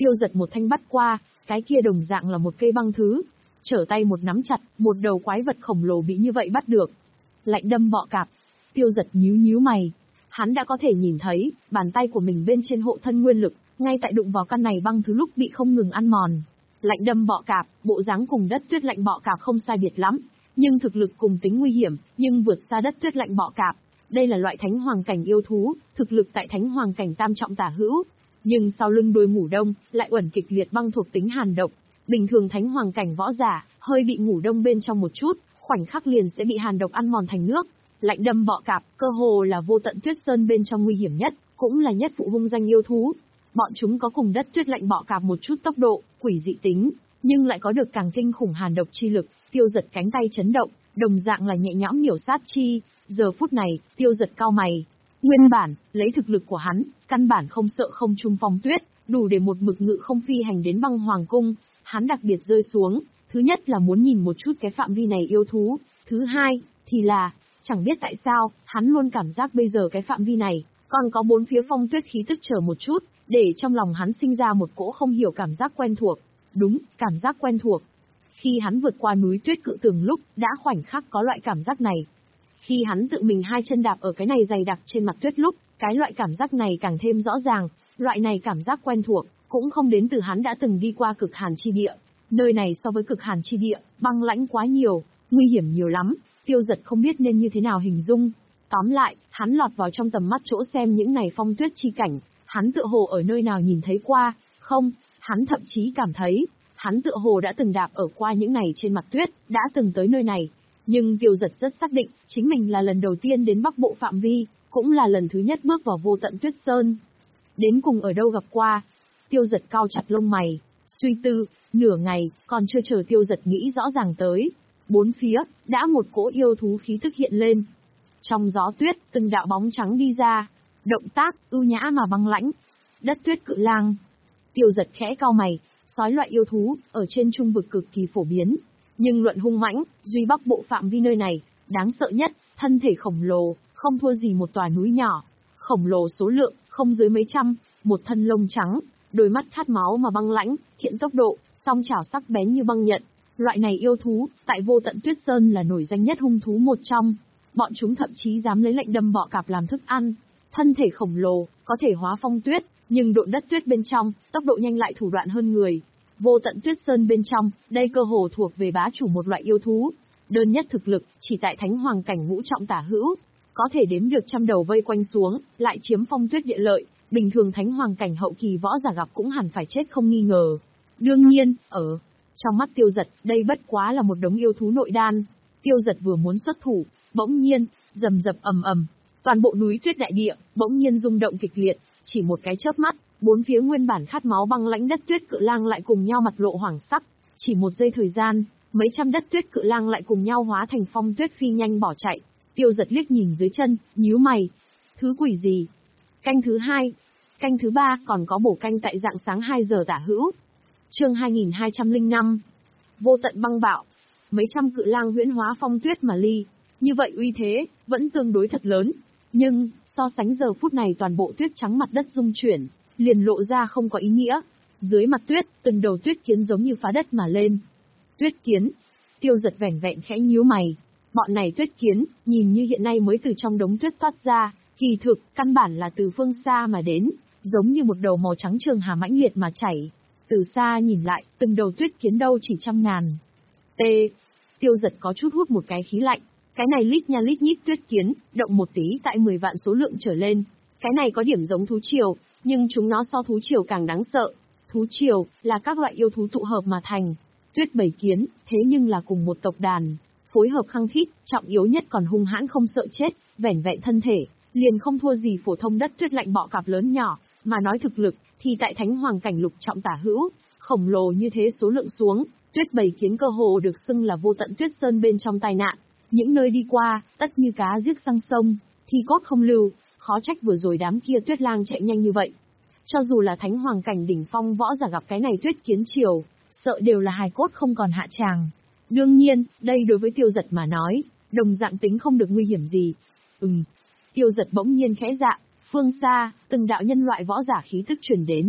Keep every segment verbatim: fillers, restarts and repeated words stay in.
Tiêu Giật một thanh bắt qua, cái kia đồng dạng là một cây băng thứ. Trở tay một nắm chặt, một đầu quái vật khổng lồ bị như vậy bắt được. Lạnh đâm bọ cạp. Tiêu Giật nhíu nhíu mày. Hắn đã có thể nhìn thấy, bàn tay của mình bên trên hộ thân nguyên lực, ngay tại đụng vào căn này băng thứ lúc bị không ngừng ăn mòn. Lạnh đâm bọ cạp, bộ dáng cùng đất tuyết lạnh bọ cạp không sai biệt lắm, nhưng thực lực cùng tính nguy hiểm, nhưng vượt xa đất tuyết lạnh bọ cạp. Đây là loại thánh hoàng cảnh yêu thú, thực lực tại thánh hoàng cảnh tam trọng tả hữu. Nhưng sau lưng đôi ngủ đông, lại uẩn kịch liệt băng thuộc tính hàn độc. Bình thường thánh hoàng cảnh võ giả, hơi bị ngủ đông bên trong một chút, khoảnh khắc liền sẽ bị hàn độc ăn mòn thành nước. Lạnh đâm bọ cạp, cơ hồ là vô tận tuyết sơn bên trong nguy hiểm nhất, cũng là nhất phụ hung danh yêu thú. Bọn chúng có cùng đất tuyết lạnh bọ cạp một chút tốc độ, quỷ dị tính, nhưng lại có được càng kinh khủng hàn độc chi lực. Tiêu Giật cánh tay chấn động, đồng dạng là nhẹ nhõm miểu sát chi. Giờ phút này, Tiêu Giật cau mày. Nguyên bản, lấy thực lực của hắn, căn bản không sợ không trung phong tuyết, đủ để một mực ngự không phi hành đến băng hoàng cung. Hắn đặc biệt rơi xuống, thứ nhất là muốn nhìn một chút cái phạm vi này yêu thú, thứ hai, thì là, chẳng biết tại sao, hắn luôn cảm giác bây giờ cái phạm vi này, còn có bốn phía phong tuyết khí tức chờ một chút, để trong lòng hắn sinh ra một cỗ không hiểu cảm giác quen thuộc. Đúng, cảm giác quen thuộc. Khi hắn vượt qua núi tuyết cự tường lúc, đã khoảnh khắc có loại cảm giác này. Khi hắn tự mình hai chân đạp ở cái này dày đặc trên mặt tuyết lúc, cái loại cảm giác này càng thêm rõ ràng, loại này cảm giác quen thuộc, cũng không đến từ hắn đã từng đi qua cực hàn chi địa. Nơi này so với cực hàn chi địa, băng lãnh quá nhiều, nguy hiểm nhiều lắm, Tiêu Giật không biết nên như thế nào hình dung. Tóm lại, hắn lọt vào trong tầm mắt chỗ xem những này phong tuyết chi cảnh, hắn tựa hồ ở nơi nào nhìn thấy qua, không, hắn thậm chí cảm thấy, hắn tựa hồ đã từng đạp ở qua những này trên mặt tuyết, đã từng tới nơi này. Nhưng Tiêu Giật rất xác định, chính mình là lần đầu tiên đến Bắc Bộ phạm vi, cũng là lần thứ nhất bước vào vô tận tuyết sơn. Đến cùng ở đâu gặp qua? Tiêu Giật cau chặt lông mày, suy tư, nửa ngày, còn chưa chờ Tiêu Giật nghĩ rõ ràng tới. Bốn phía, đã một cỗ yêu thú khí tức hiện lên. Trong gió tuyết, từng đạo bóng trắng đi ra. Động tác, ưu nhã mà băng lãnh. Đất tuyết cự lang. Tiêu Giật khẽ cau mày, sói loại yêu thú, ở trên trung vực cực kỳ phổ biến. Nhưng luận hung mãnh, duy Bắc Bộ phạm vi nơi này, đáng sợ nhất, thân thể khổng lồ, không thua gì một tòa núi nhỏ. Khổng lồ số lượng, không dưới mấy trăm, một thân lông trắng, đôi mắt khát máu mà băng lãnh, thiện tốc độ, song chảo sắc bén như băng nhận. Loại này yêu thú, tại vô tận tuyết sơn là nổi danh nhất hung thú một trong. Bọn chúng thậm chí dám lấy lệnh đâm bọ cạp làm thức ăn. Thân thể khổng lồ, có thể hóa phong tuyết, nhưng độn đất tuyết bên trong, tốc độ nhanh lại thủ đoạn hơn người. Vô tận tuyết sơn bên trong, đây cơ hồ thuộc về bá chủ một loại yêu thú. Đơn nhất thực lực, chỉ tại thánh hoàng cảnh ngũ trọng tả hữu. Có thể đếm được trăm đầu vây quanh xuống, lại chiếm phong tuyết địa lợi. Bình thường thánh hoàng cảnh hậu kỳ võ giả gặp cũng hẳn phải chết không nghi ngờ. Đương nhiên, ở trong mắt Tiêu Giật, đây bất quá là một đống yêu thú nội đan. Tiêu Giật vừa muốn xuất thủ, bỗng nhiên, rầm rập ầm ầm, toàn bộ núi tuyết đại địa bỗng nhiên rung động kịch liệt, chỉ một cái chớp mắt, bốn phía nguyên bản khát máu băng lãnh đất tuyết cự lang lại cùng nhau mặt lộ hoảng sắc, chỉ một giây thời gian, mấy trăm đất tuyết cự lang lại cùng nhau hóa thành phong tuyết phi nhanh bỏ chạy. Tiêu Giật liếc nhìn dưới chân, nhíu mày, thứ quỷ gì? Canh thứ hai, canh thứ ba còn có bổ canh tại dạng sáng hai giờ tả hữu. Chương hai nghìn hai trăm lẻ năm. Vô tận băng bạo. Mấy trăm cự lang huyễn hóa phong tuyết mà ly, như vậy uy thế vẫn tương đối thật lớn, nhưng so sánh giờ phút này toàn bộ tuyết trắng mặt đất rung chuyển, liền lộ ra không có ý nghĩa. Dưới mặt tuyết, từng đầu tuyết kiến giống như phá đất mà lên. Tuyết kiến? Tiêu Giật vẻn vẹn khẽ nhíu mày. Bọn này tuyết kiến, nhìn như hiện nay mới từ trong đống tuyết toát ra, kỳ thực căn bản là từ phương xa mà đến, giống như một đầu màu trắng trường hà mãnh liệt mà chảy. Từ xa nhìn lại, từng đầu tuyết kiến đâu chỉ trăm ngàn. T. Tiêu Giật có chút hút một cái khí lạnh. Cái này lít nha lít nhít tuyết kiến, động một tí tại mười vạn số lượng trở lên. Cái này có điểm giống thú triều, nhưng chúng nó so thú triều càng đáng sợ. Thú triều là các loại yêu thú tụ hợp mà thành. Tuyết bầy kiến, thế nhưng là cùng một tộc đàn, phối hợp khăng khít, trọng yếu nhất còn hung hãn không sợ chết, vẻn vẹn thân thể, liền không thua gì phổ thông đất tuyết lạnh bọ cạp lớn nhỏ, mà nói thực lực, thì tại thánh hoàng cảnh lục trọng tả hữu, khổng lồ như thế số lượng xuống, tuyết bầy kiến cơ hồ được xưng là vô tận tuyết sơn bên trong tai nạn. Những nơi đi qua, tất như cá giết sang sông, thi cốt không lưu, khó trách vừa rồi đám kia tuyết lang chạy nhanh như vậy. Cho dù là thánh hoàng cảnh đỉnh phong võ giả gặp cái này tuyết kiến triều, sợ đều là hài cốt không còn hạ tràng. Đương nhiên, đây đối với Tiêu Giật mà nói, đồng dạng tính không được nguy hiểm gì. Ừm. Tiêu Giật bỗng nhiên khẽ dạ, phương xa, từng đạo nhân loại võ giả khí tức truyền đến.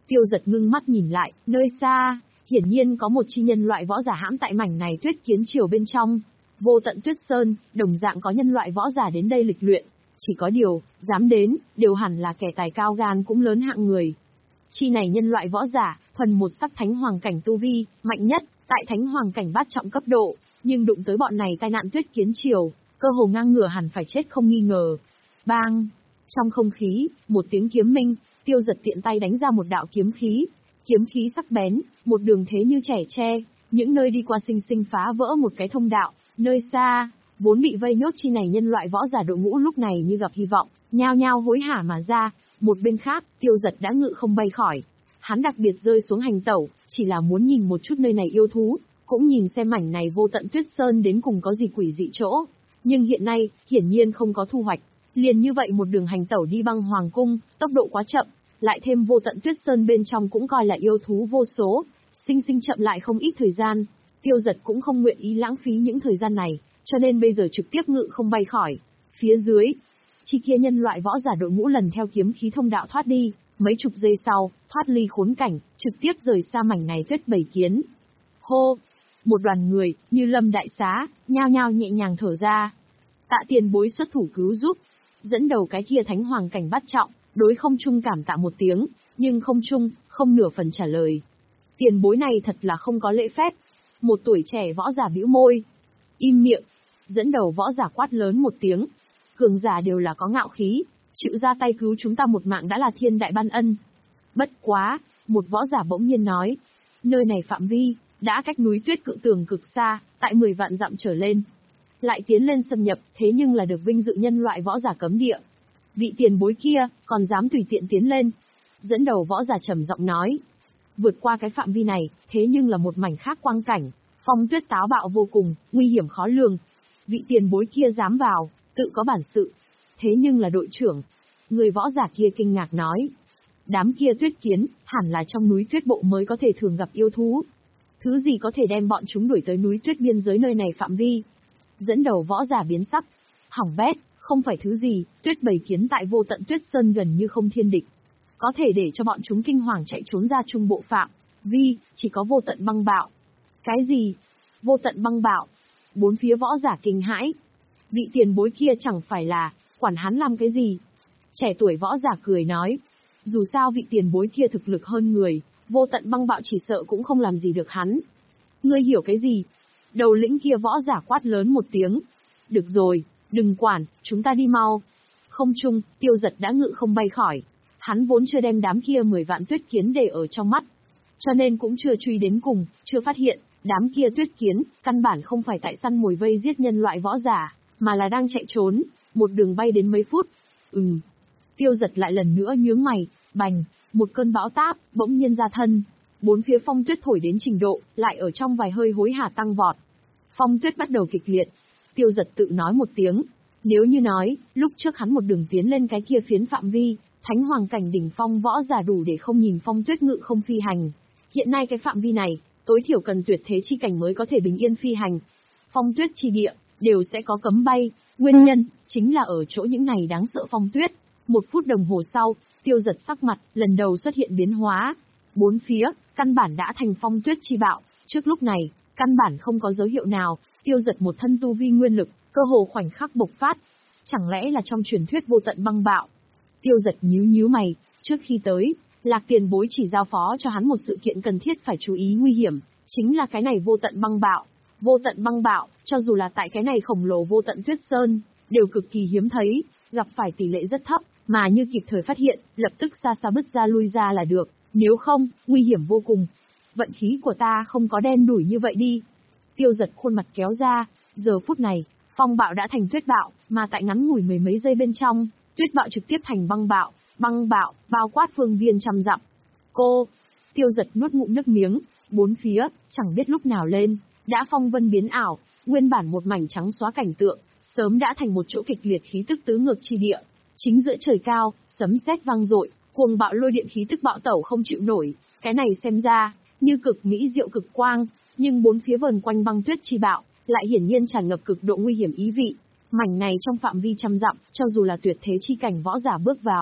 Tiêu Giật ngưng mắt nhìn lại, nơi xa, hiển nhiên có một chi nhân loại võ giả hãm tại mảnh này Tuyết Kiến Triều bên trong. Vô Tận Tuyết Sơn, đồng dạng có nhân loại võ giả đến đây lịch luyện. Chỉ có điều, dám đến, đều hẳn là kẻ tài cao gan cũng lớn hạng người. Chi này nhân loại võ giả, thuần một sắc thánh hoàng cảnh tu vi, mạnh nhất, tại thánh hoàng cảnh bát trọng cấp độ, nhưng đụng tới bọn này tai nạn Tuyết Kiến Triều, cơ hồ ngang ngửa hẳn phải chết không nghi ngờ. Bang! Trong không khí, một tiếng kiếm minh, Tiêu Giật tiện tay đánh ra một đạo kiếm khí. Kiếm khí sắc bén, một đường thế như trẻ tre, những nơi đi qua sinh sinh phá vỡ một cái thông đạo, nơi xa, vốn bị vây nhốt chi này nhân loại võ giả đội ngũ lúc này như gặp hy vọng, nhao nhao hối hả mà ra. Một bên khác, Tiêu Giật đã ngự không bay khỏi. Hắn đặc biệt rơi xuống hành tẩu, chỉ là muốn nhìn một chút nơi này yêu thú, cũng nhìn xem mảnh này Vô Tận Tuyết Sơn đến cùng có gì quỷ dị chỗ. Nhưng hiện nay, hiển nhiên không có thu hoạch. Liền như vậy một đường hành tẩu đi băng hoàng cung, tốc độ quá chậm, lại thêm Vô Tận Tuyết Sơn bên trong cũng coi là yêu thú vô số, sinh sinh chậm lại không ít thời gian. Tiêu Giật cũng không nguyện ý lãng phí những thời gian này, cho nên bây giờ trực tiếp ngự không bay khỏi. Phía dưới, chi kia nhân loại võ giả đội ngũ lần theo kiếm khí thông đạo thoát đi, mấy chục giây sau, thoát ly khốn cảnh, trực tiếp rời xa mảnh này Tuyết Bầy Kiến. Hô! Một đoàn người, như lâm đại xá, nhao nhao nhẹ nhàng thở ra. Tạ Tiền Bối xuất thủ cứu giúp, dẫn đầu cái kia thánh hoàng cảnh bát trọng, đối không trung cảm tạ một tiếng, nhưng không trung, không nửa phần trả lời. Tiền bối này thật là không có lễ phép. Một tuổi trẻ võ giả bĩu môi. Im miệng. Dẫn đầu võ giả quát lớn một tiếng. Cường giả đều là có ngạo khí, chịu ra tay cứu chúng ta một mạng đã là thiên đại ban ân. Bất quá, một võ giả bỗng nhiên nói. Nơi này phạm vi, đã cách núi Tuyết Cự Tường cực xa, tại mười vạn dặm trở lên. Lại tiến lên xâm nhập, thế nhưng là được vinh dự nhân loại võ giả cấm địa. Vị tiền bối kia, còn dám tùy tiện tiến lên. Dẫn đầu võ giả trầm giọng nói. Vượt qua cái phạm vi này, thế nhưng là một mảnh khác quang cảnh, phong tuyết táo bạo vô cùng, nguy hiểm khó lường. Vị tiền bối kia dám vào, tự có bản sự. Thế nhưng là đội trưởng. Người võ giả kia kinh ngạc nói. Đám kia tuyết kiến, hẳn là trong núi tuyết bộ mới có thể thường gặp yêu thú. Thứ gì có thể đem bọn chúng đuổi tới núi tuyết biên giới nơi này phạm vi? Dẫn đầu võ giả biến sắc. Hỏng bét, không phải thứ gì, Tuyết Bầy Kiến tại Vô Tận Tuyết Sơn gần như không thiên địch. Có thể để cho bọn chúng kinh hoàng chạy trốn ra trung bộ phạm vi, chỉ có Vô Tận Băng Bạo. Cái gì? Vô Tận Băng Bạo? Bốn phía võ giả kinh hãi. Vị tiền bối kia chẳng phải là, quản hắn làm cái gì? Trẻ tuổi võ giả cười nói. Dù sao vị tiền bối kia thực lực hơn người, Vô Tận Băng Bạo chỉ sợ cũng không làm gì được hắn. Ngươi hiểu cái gì? Đầu lĩnh kia võ giả quát lớn một tiếng. Được rồi, đừng quản, chúng ta đi mau. Không trung, Tiêu Giật đã ngự không bay khỏi. Hắn vốn chưa đem đám kia mười vạn tuyết kiến để ở trong mắt. Cho nên cũng chưa truy đến cùng, chưa phát hiện, đám kia tuyết kiến, căn bản không phải tại săn mồi vây giết nhân loại võ giả, mà là đang chạy trốn, một đường bay đến mấy phút. Ừm. Tiêu Giật lại lần nữa nhướng mày, bành, một cơn bão táp, bỗng nhiên ra thân. Bốn phía phong tuyết thổi đến trình độ, lại ở trong vài hơi hối hả tăng vọt. Phong tuyết bắt đầu kịch liệt. Tiêu Giật tự nói một tiếng. Nếu như nói, lúc trước hắn một đường tiến lên cái kia phiến phạm vi, thánh hoàng cảnh đỉnh phong võ giả đủ để không nhìn phong tuyết ngự không phi hành. Hiện nay cái phạm vi này, tối thiểu cần tuyệt thế chi cảnh mới có thể bình yên phi hành. Phong tuyết chi địa, đều sẽ có cấm bay, nguyên nhân, chính là ở chỗ những này đáng sợ phong tuyết. Một phút đồng hồ sau, Tiêu Giật sắc mặt, lần đầu xuất hiện biến hóa. Bốn phía, căn bản đã thành phong tuyết chi bạo, trước lúc này, căn bản không có dấu hiệu nào, Tiêu Giật một thân tu vi nguyên lực, cơ hồ khoảnh khắc bộc phát. Chẳng lẽ là trong truyền thuyết vô tận băng bạo? Tiêu Giật nhíu nhíu mày, trước khi tới, Lạc Tiền Bối chỉ giao phó cho hắn một sự kiện cần thiết phải chú ý nguy hiểm, chính là cái này vô tận băng bạo. Vô tận băng bạo, cho dù là tại cái này khổng lồ Vô Tận Tuyết Sơn, đều cực kỳ hiếm thấy, gặp phải tỷ lệ rất thấp, mà như kịp thời phát hiện, lập tức xa xa bứt ra lui ra là được, nếu không, nguy hiểm vô cùng. Vận khí của ta không có đen đủi như vậy đi. Tiêu Giật khuôn mặt kéo ra, giờ phút này, phong bạo đã thành tuyết bạo, mà tại ngắn ngủi mười mấy giây bên trong, tuyết bạo trực tiếp thành băng bạo, băng bạo, bao quát phương viên trăm dặm. Cô, Tiêu Giật nuốt ngụm nước miếng, bốn phía, chẳng biết lúc nào lên, đã phong vân biến ảo, nguyên bản một mảnh trắng xóa cảnh tượng, sớm đã thành một chỗ kịch liệt khí tức tứ ngược chi địa. Chính giữa trời cao, sấm sét vang dội, cuồng bạo lôi điện khí tức bạo tẩu không chịu nổi, cái này xem ra, như cực mỹ diệu cực quang, nhưng bốn phía vờn quanh băng tuyết chi bạo, lại hiển nhiên tràn ngập cực độ nguy hiểm ý vị. Mảnh này trong phạm vi trăm dặm, cho dù là tuyệt thế chi cảnh võ giả bước vào,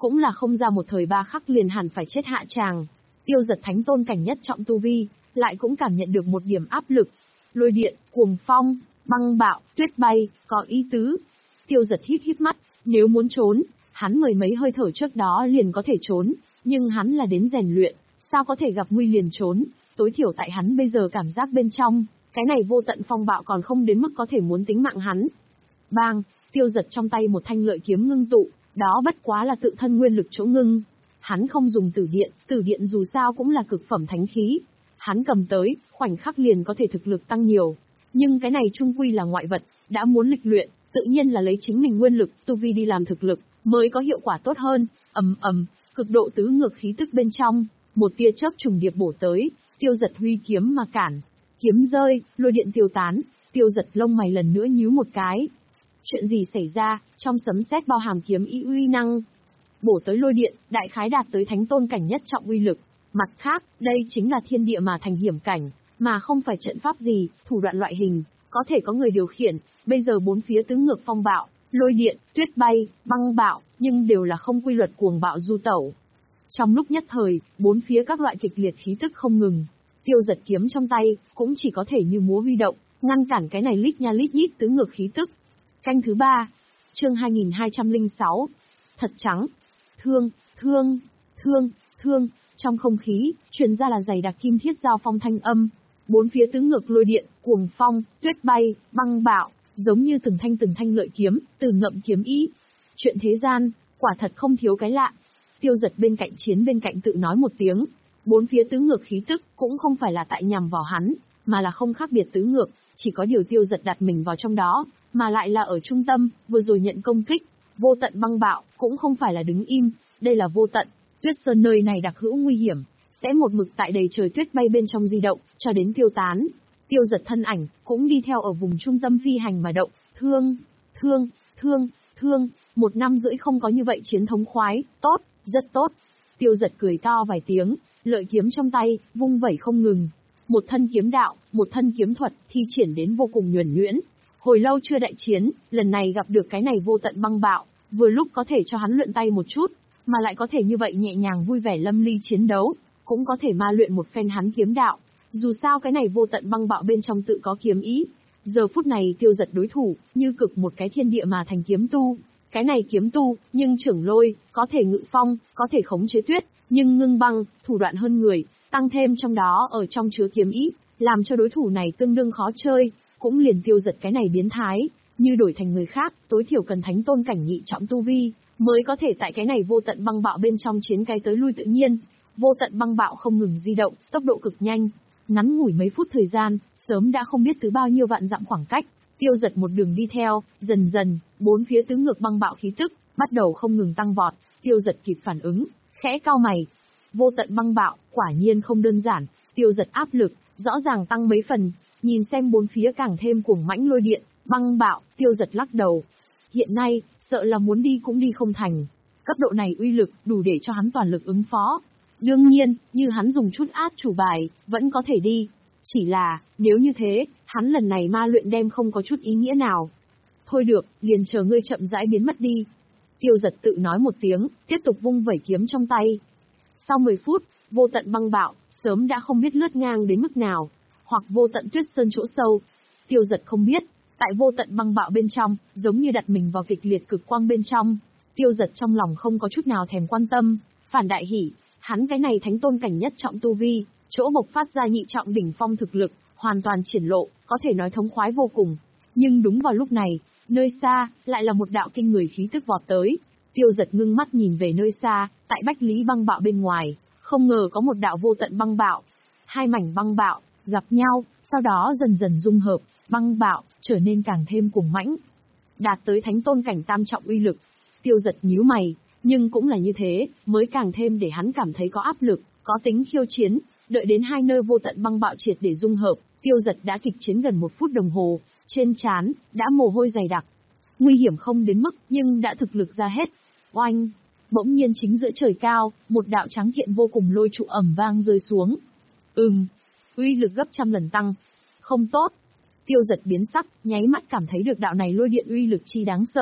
cũng là không ra một thời ba khắc liền hẳn phải chết hạ tràng. Tiêu Giật thánh tôn cảnh nhất trọng tu vi, lại cũng cảm nhận được một điểm áp lực. Lôi điện, cuồng phong, băng bạo, tuyết bay, có ý tứ. Tiêu Giật hít hít mắt, nếu muốn trốn, hắn mười mấy hơi thở trước đó liền có thể trốn, nhưng hắn là đến rèn luyện, sao có thể gặp nguy liền trốn, tối thiểu tại hắn bây giờ cảm giác bên trong, cái này vô tận phong bạo còn không đến mức có thể muốn tính mạng hắn. Bang, Tiêu Giật trong tay một thanh lợi kiếm ngưng tụ, đó bất quá là tự thân nguyên lực chỗ ngưng. Hắn không dùng tử điện, tử điện dù sao cũng là cực phẩm thánh khí. Hắn cầm tới, khoảnh khắc liền có thể thực lực tăng nhiều. Nhưng cái này trung quy là ngoại vật, đã muốn lịch luyện, tự nhiên là lấy chính mình nguyên lực, tu vi đi làm thực lực, mới có hiệu quả tốt hơn. Ầm ầm, cực độ tứ ngược khí tức bên trong, một tia chớp trùng điệp bổ tới, Tiêu Giật huy kiếm mà cản. Kiếm rơi, lôi điện tiêu tán, Tiêu Giật lông mày lần nữa nhíu một cái. Chuyện gì xảy ra, trong sấm sét bao hàm kiếm ý uy năng. Bổ tới lôi điện, đại khái đạt tới thánh tôn cảnh nhất trọng uy lực. Mặt khác, đây chính là thiên địa mà thành hiểm cảnh, mà không phải trận pháp gì, thủ đoạn loại hình, có thể có người điều khiển, bây giờ bốn phía tứ ngược phong bạo, lôi điện, tuyết bay, băng bạo, nhưng đều là không quy luật cuồng bạo du tẩu. Trong lúc nhất thời, bốn phía các loại kịch liệt khí tức không ngừng. Tiêu Giật kiếm trong tay, cũng chỉ có thể như múa huy động, ngăn cản cái này lít nha lít nhít tứ ngược khí tức. Canh thứ ba, chương hai nghìn hai trăm lẻ sáu, thật trắng, thương, thương, thương, thương, trong không khí, truyền ra là dày đặc kim thiết giao phong thanh âm. Bốn phía tứ ngược lôi điện, cuồng phong, tuyết bay, băng bạo, giống như từng thanh từng thanh lợi kiếm, từ ngậm kiếm ý. Chuyện thế gian, quả thật không thiếu cái lạ. Tiêu Giật bên cạnh chiến bên cạnh tự nói một tiếng. Bốn phía tứ ngược khí tức, cũng không phải là tại nhằm vào hắn, mà là không khác biệt tứ ngược, chỉ có điều Tiêu Giật đặt mình vào trong đó, mà lại là ở trung tâm, vừa rồi nhận công kích. Vô tận băng bạo, cũng không phải là đứng im, đây là vô tận. Tuyết sơn nơi này đặc hữu nguy hiểm, sẽ một mực tại đầy trời tuyết bay bên trong di động, cho đến tiêu tán. Tiêu Giật thân ảnh, cũng đi theo ở vùng trung tâm phi hành mà động, thương, thương, thương, thương, một năm rưỡi không có như vậy chiến thống khoái, tốt, rất tốt. Tiêu Giật cười to vài tiếng, lợi kiếm trong tay, vung vẩy không ngừng. Một thân kiếm đạo, một thân kiếm thuật, thi triển đến vô cùng nhuần nhuyễn. Hồi lâu chưa đại chiến, lần này gặp được cái này vô tận băng bạo, vừa lúc có thể cho hắn luyện tay một chút, mà lại có thể như vậy nhẹ nhàng vui vẻ lâm ly chiến đấu, cũng có thể ma luyện một phen hắn kiếm đạo. Dù sao cái này vô tận băng bạo bên trong tự có kiếm ý. Giờ phút này Tiêu Giật đối thủ, như cực một cái thiên địa mà thành kiếm tu. Cái này kiếm tu, nhưng trưởng lôi, có thể ngự phong, có thể khống chế tuyết, nhưng ngưng băng, thủ đoạn hơn người, tăng thêm trong đó ở trong chứa kiếm ý, làm cho đối thủ này tương đương khó chơi, cũng liền Tiêu Giật cái này biến thái, như đổi thành người khác, tối thiểu cần thánh tôn cảnh nhị trọng tu vi, mới có thể tại cái này vô tận băng bạo bên trong chiến cái tới lui tự nhiên. Vô tận băng bạo không ngừng di động, tốc độ cực nhanh, ngắn ngủi mấy phút thời gian, sớm đã không biết từ bao nhiêu vạn dặm khoảng cách. Tiêu Giật một đường đi theo, dần dần, bốn phía tứ ngược băng bạo khí tức, bắt đầu không ngừng tăng vọt. Tiêu Giật kịp phản ứng, khẽ cau mày. Vô tận băng bạo, quả nhiên không đơn giản. Tiêu Giật áp lực, rõ ràng tăng mấy phần. Nhìn xem bốn phía càng thêm cuồng mãnh lôi điện, băng bạo, Tiêu Giật lắc đầu. Hiện nay, sợ là muốn đi cũng đi không thành. Cấp độ này uy lực, đủ để cho hắn toàn lực ứng phó. Đương nhiên, như hắn dùng chút át chủ bài, vẫn có thể đi. Chỉ là, nếu như thế, hắn lần này ma luyện đem không có chút ý nghĩa nào. Thôi được, liền chờ ngươi chậm rãi biến mất đi. Tiêu Giật tự nói một tiếng, tiếp tục vung vẩy kiếm trong tay. Sau mười phút, vô tận băng bạo, sớm đã không biết lướt ngang đến mức nào, hoặc vô tận tuyết sơn chỗ sâu. Tiêu Giật không biết, tại vô tận băng bạo bên trong, giống như đặt mình vào kịch liệt cực quang bên trong. Tiêu Giật trong lòng không có chút nào thèm quan tâm, phản đại hỉ, hắn cái này thánh tôn cảnh nhất trọng tu vi, chỗ bộc phát ra nhị trọng đỉnh phong thực lực, hoàn toàn triển lộ, có thể nói thống khoái vô cùng. Nhưng đúng vào lúc này, nơi xa, lại là một đạo kinh người khí tức vọt tới. Tiêu Giật ngưng mắt nhìn về nơi xa, tại bách lý băng bạo bên ngoài, không ngờ có một đạo vô tận băng bạo. Hai mảnh băng bạo, gặp nhau, sau đó dần dần dung hợp, băng bạo, trở nên càng thêm cuồng mãnh. Đạt tới thánh tôn cảnh tam trọng uy lực. Tiêu Giật nhíu mày, nhưng cũng là như thế, mới càng thêm để hắn cảm thấy có áp lực, có tính khiêu chiến. Đợi đến hai nơi vô tận băng bạo triệt để dung hợp, Tiêu Giật đã kịch chiến gần một phút đồng hồ, trên trán đã mồ hôi dày đặc. Nguy hiểm không đến mức, nhưng đã thực lực ra hết. Oanh! Bỗng nhiên chính giữa trời cao, một đạo trắng kiện vô cùng lôi trụ ầm vang rơi xuống. Ừm, uy lực gấp trăm lần tăng. Không tốt. Tiêu Giật biến sắc, nháy mắt cảm thấy được đạo này lôi điện uy lực chi đáng sợ.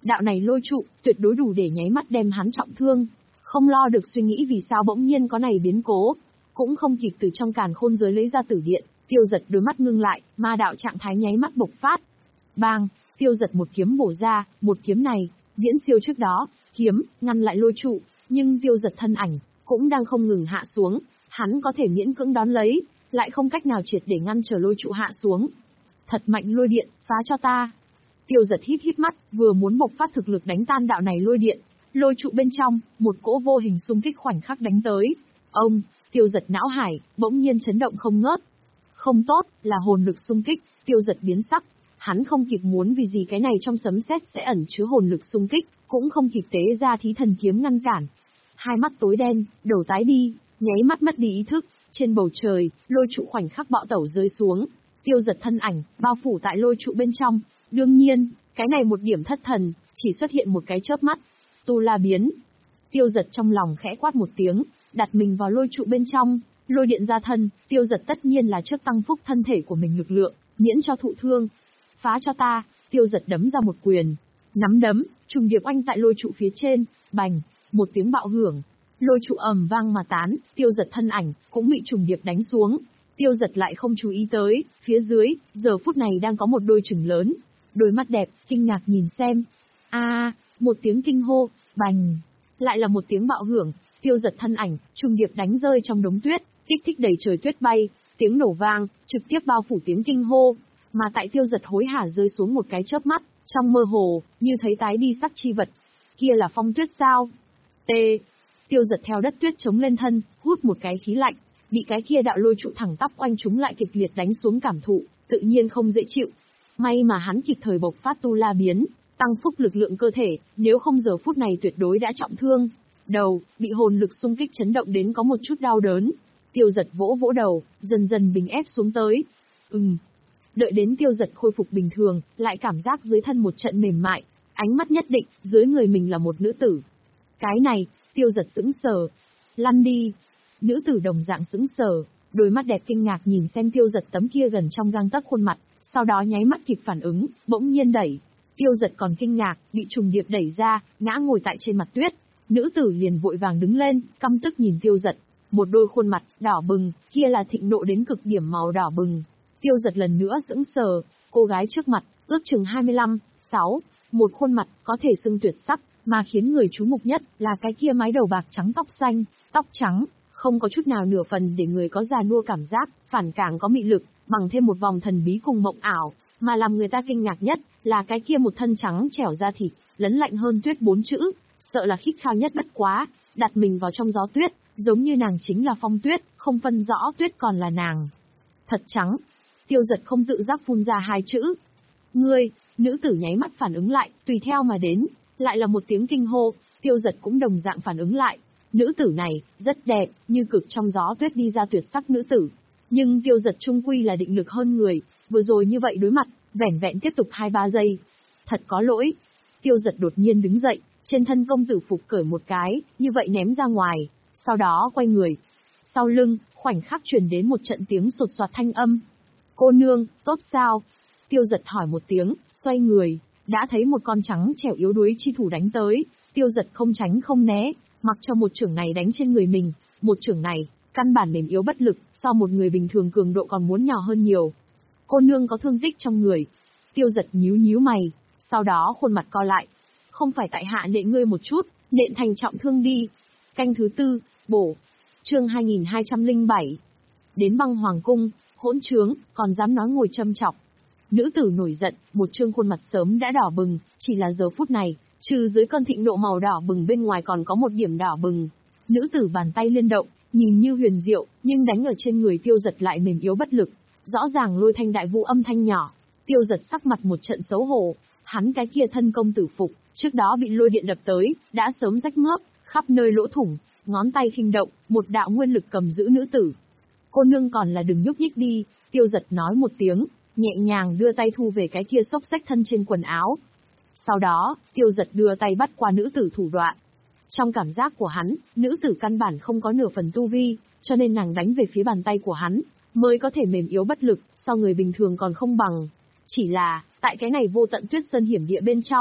Đạo này lôi trụ, tuyệt đối đủ để nháy mắt đem hắn trọng thương. Không lo được suy nghĩ vì sao bỗng nhiên có này biến cố. Cũng không kịp từ trong càn khôn giới lấy ra tử điện, Tiêu Giật đôi mắt ngưng lại, ma đạo trạng thái nháy mắt bộc phát. Bang, Tiêu Giật một kiếm bổ ra, một kiếm này, viễn siêu trước đó, kiếm, ngăn lại lôi trụ, nhưng Tiêu Giật thân ảnh, cũng đang không ngừng hạ xuống, hắn có thể miễn cưỡng đón lấy, lại không cách nào triệt để ngăn trở lôi trụ hạ xuống. Thật mạnh lôi điện, phá cho ta. Tiêu Giật híp híp mắt, vừa muốn bộc phát thực lực đánh tan đạo này lôi điện, lôi trụ bên trong, một cỗ vô hình xung kích khoảnh khắc đánh tới. Ông, Tiêu Giật não hải, bỗng nhiên chấn động không ngớt. Không tốt, là hồn lực xung kích, Tiêu Giật biến sắc. Hắn không kịp muốn vì gì cái này trong sấm sét sẽ ẩn chứa hồn lực xung kích, cũng không kịp tế ra thí thần kiếm ngăn cản. Hai mắt tối đen, đầu tái đi, nháy mắt mất đi ý thức, trên bầu trời, lôi trụ khoảnh khắc bạo tẩu rơi xuống. Tiêu Giật thân ảnh, bao phủ tại lôi trụ bên trong. Đương nhiên, cái này một điểm thất thần, chỉ xuất hiện một cái chớp mắt. Tu La biến. Tiêu Giật trong lòng khẽ quát một tiếng, đặt mình vào lôi trụ bên trong, lôi điện ra thân, Tiêu Giật tất nhiên là trước tăng phúc thân thể của mình lực lượng, miễn cho thụ thương. Phá cho ta, Tiêu Giật đấm ra một quyền. Nắm đấm, trùng điệp oanh tại lôi trụ phía trên, bành, một tiếng bạo hưởng. Lôi trụ ầm vang mà tán, Tiêu Giật thân ảnh, cũng bị trùng điệp đánh xuống. Tiêu Giật lại không chú ý tới, phía dưới, giờ phút này đang có một đôi trừng lớn. Đôi mắt đẹp, kinh ngạc nhìn xem. A, à, một tiếng kinh hô, bành. Lại là một tiếng bạo hưởng, Tiêu Giật thân ảnh, trùng điệp đánh rơi trong đống tuyết, kích thích đầy trời tuyết bay, tiếng nổ vang, trực tiếp bao phủ tiếng kinh hô. Mà tại Tiêu Giật hối hả rơi xuống một cái chớp mắt, trong mơ hồ, như thấy tái đi sắc chi vật. Kia là phong tuyết sao? T. Tiêu Giật theo đất tuyết chống lên thân, hút một cái khí lạnh, bị cái kia đạo lôi trụ thẳng tắp oanh chúng lại kịch liệt đánh xuống cảm thụ, tự nhiên không dễ chịu. May mà hắn kịp thời bộc phát tu la biến, tăng phúc lực lượng cơ thể, nếu không giờ phút này tuyệt đối đã trọng thương. Đầu, bị hồn lực xung kích chấn động đến có một chút đau đớn. Tiêu Giật vỗ vỗ đầu, dần dần bình ép xuống tới. Ừm. Đợi đến Tiêu Giật khôi phục bình thường, lại cảm giác dưới thân một trận mềm mại, ánh mắt nhất định, dưới người mình là một nữ tử. Cái này, Tiêu Giật sững sờ. Lăn đi. Nữ tử đồng dạng sững sờ, đôi mắt đẹp kinh ngạc nhìn xem Tiêu Giật tấm kia gần trong gang tấc khuôn mặt, sau đó nháy mắt kịp phản ứng, bỗng nhiên đẩy. Tiêu Giật còn kinh ngạc, bị trùng điệp đẩy ra, ngã ngồi tại trên mặt tuyết. Nữ tử liền vội vàng đứng lên, căm tức nhìn Tiêu Giật, một đôi khuôn mặt đỏ bừng, kia là thịnh nộ đến cực điểm màu đỏ bừng. Tiêu Giật lần nữa sững sờ, cô gái trước mặt, ước chừng hai mươi lăm, sáu, một khuôn mặt có thể xưng tuyệt sắc, mà khiến người chú mục nhất là cái kia mái đầu bạc trắng tóc xanh, tóc trắng, không có chút nào nửa phần để người có già nua cảm giác, phản càng có mị lực, bằng thêm một vòng thần bí cùng mộng ảo, mà làm người ta kinh ngạc nhất là cái kia một thân trắng trẻo da thịt, lấn lạnh hơn tuyết bốn chữ, sợ là khít khao nhất bất quá, đặt mình vào trong gió tuyết, giống như nàng chính là phong tuyết, không phân rõ tuyết còn là nàng. Thật trắng. Tiêu Giật không tự giác phun ra hai chữ. Ngươi, nữ tử nháy mắt phản ứng lại, tùy theo mà đến, lại là một tiếng kinh hô, Tiêu Giật cũng đồng dạng phản ứng lại. Nữ tử này, rất đẹp, như cực trong gió tuyết đi ra tuyệt sắc nữ tử. Nhưng Tiêu Giật trung quy là định lực hơn người, vừa rồi như vậy đối mặt, vẻn vẹn tiếp tục hai ba giây. Thật có lỗi. Tiêu Giật đột nhiên đứng dậy, trên thân công tử phục cởi một cái, như vậy ném ra ngoài, sau đó quay người. Sau lưng, khoảnh khắc truyền đến một trận tiếng sột soạt thanh âm. Cô nương, tốt sao? Tiêu Giật hỏi một tiếng, xoay người, đã thấy một con trắng trẻo yếu đuối chi thủ đánh tới, Tiêu Giật không tránh không né, mặc cho một chưởng này đánh trên người mình, một chưởng này, căn bản mềm yếu bất lực, so một người bình thường cường độ còn muốn nhỏ hơn nhiều. Cô nương có thương tích trong người. Tiêu Giật nhíu nhíu mày, sau đó khuôn mặt co lại. Không phải tại hạ nện ngươi một chút, nện thành trọng thương đi. Canh thứ tư, bổ. Chương hai nghìn hai trăm lẻ bảy. Đến Băng Hoàng cung, hỗn trướng, còn dám nói ngồi châm chọc. Nữ tử nổi giận, một trương khuôn mặt sớm đã đỏ bừng, chỉ là giờ phút này, trừ dưới cơn thịnh nộ màu đỏ bừng bên ngoài còn có một điểm đỏ bừng. Nữ tử bàn tay liên động, nhìn như huyền diệu, nhưng đánh ở trên người Tiêu Giật lại mềm yếu bất lực. Rõ ràng lôi thanh đại vũ âm thanh nhỏ. Tiêu Giật sắc mặt một trận xấu hổ, hắn cái kia thân công tử phục, trước đó bị lôi điện đập tới, đã sớm rách ngớp, khắp nơi lỗ thủng, ngón tay khinh động, một đạo nguyên lực cầm giữ nữ tử. Cô nương còn là đừng nhúc nhích đi, Tiêu Giật nói một tiếng, nhẹ nhàng đưa tay thu về cái kia xốc xách thân trên quần áo. Sau đó, Tiêu Giật đưa tay bắt qua nữ tử thủ đoạn. Trong cảm giác của hắn, nữ tử căn bản không có nửa phần tu vi, cho nên nàng đánh về phía bàn tay của hắn, mới có thể mềm yếu bất lực, so người bình thường còn không bằng. Chỉ là, tại cái này vô tận tuyết sơn hiểm địa bên trong,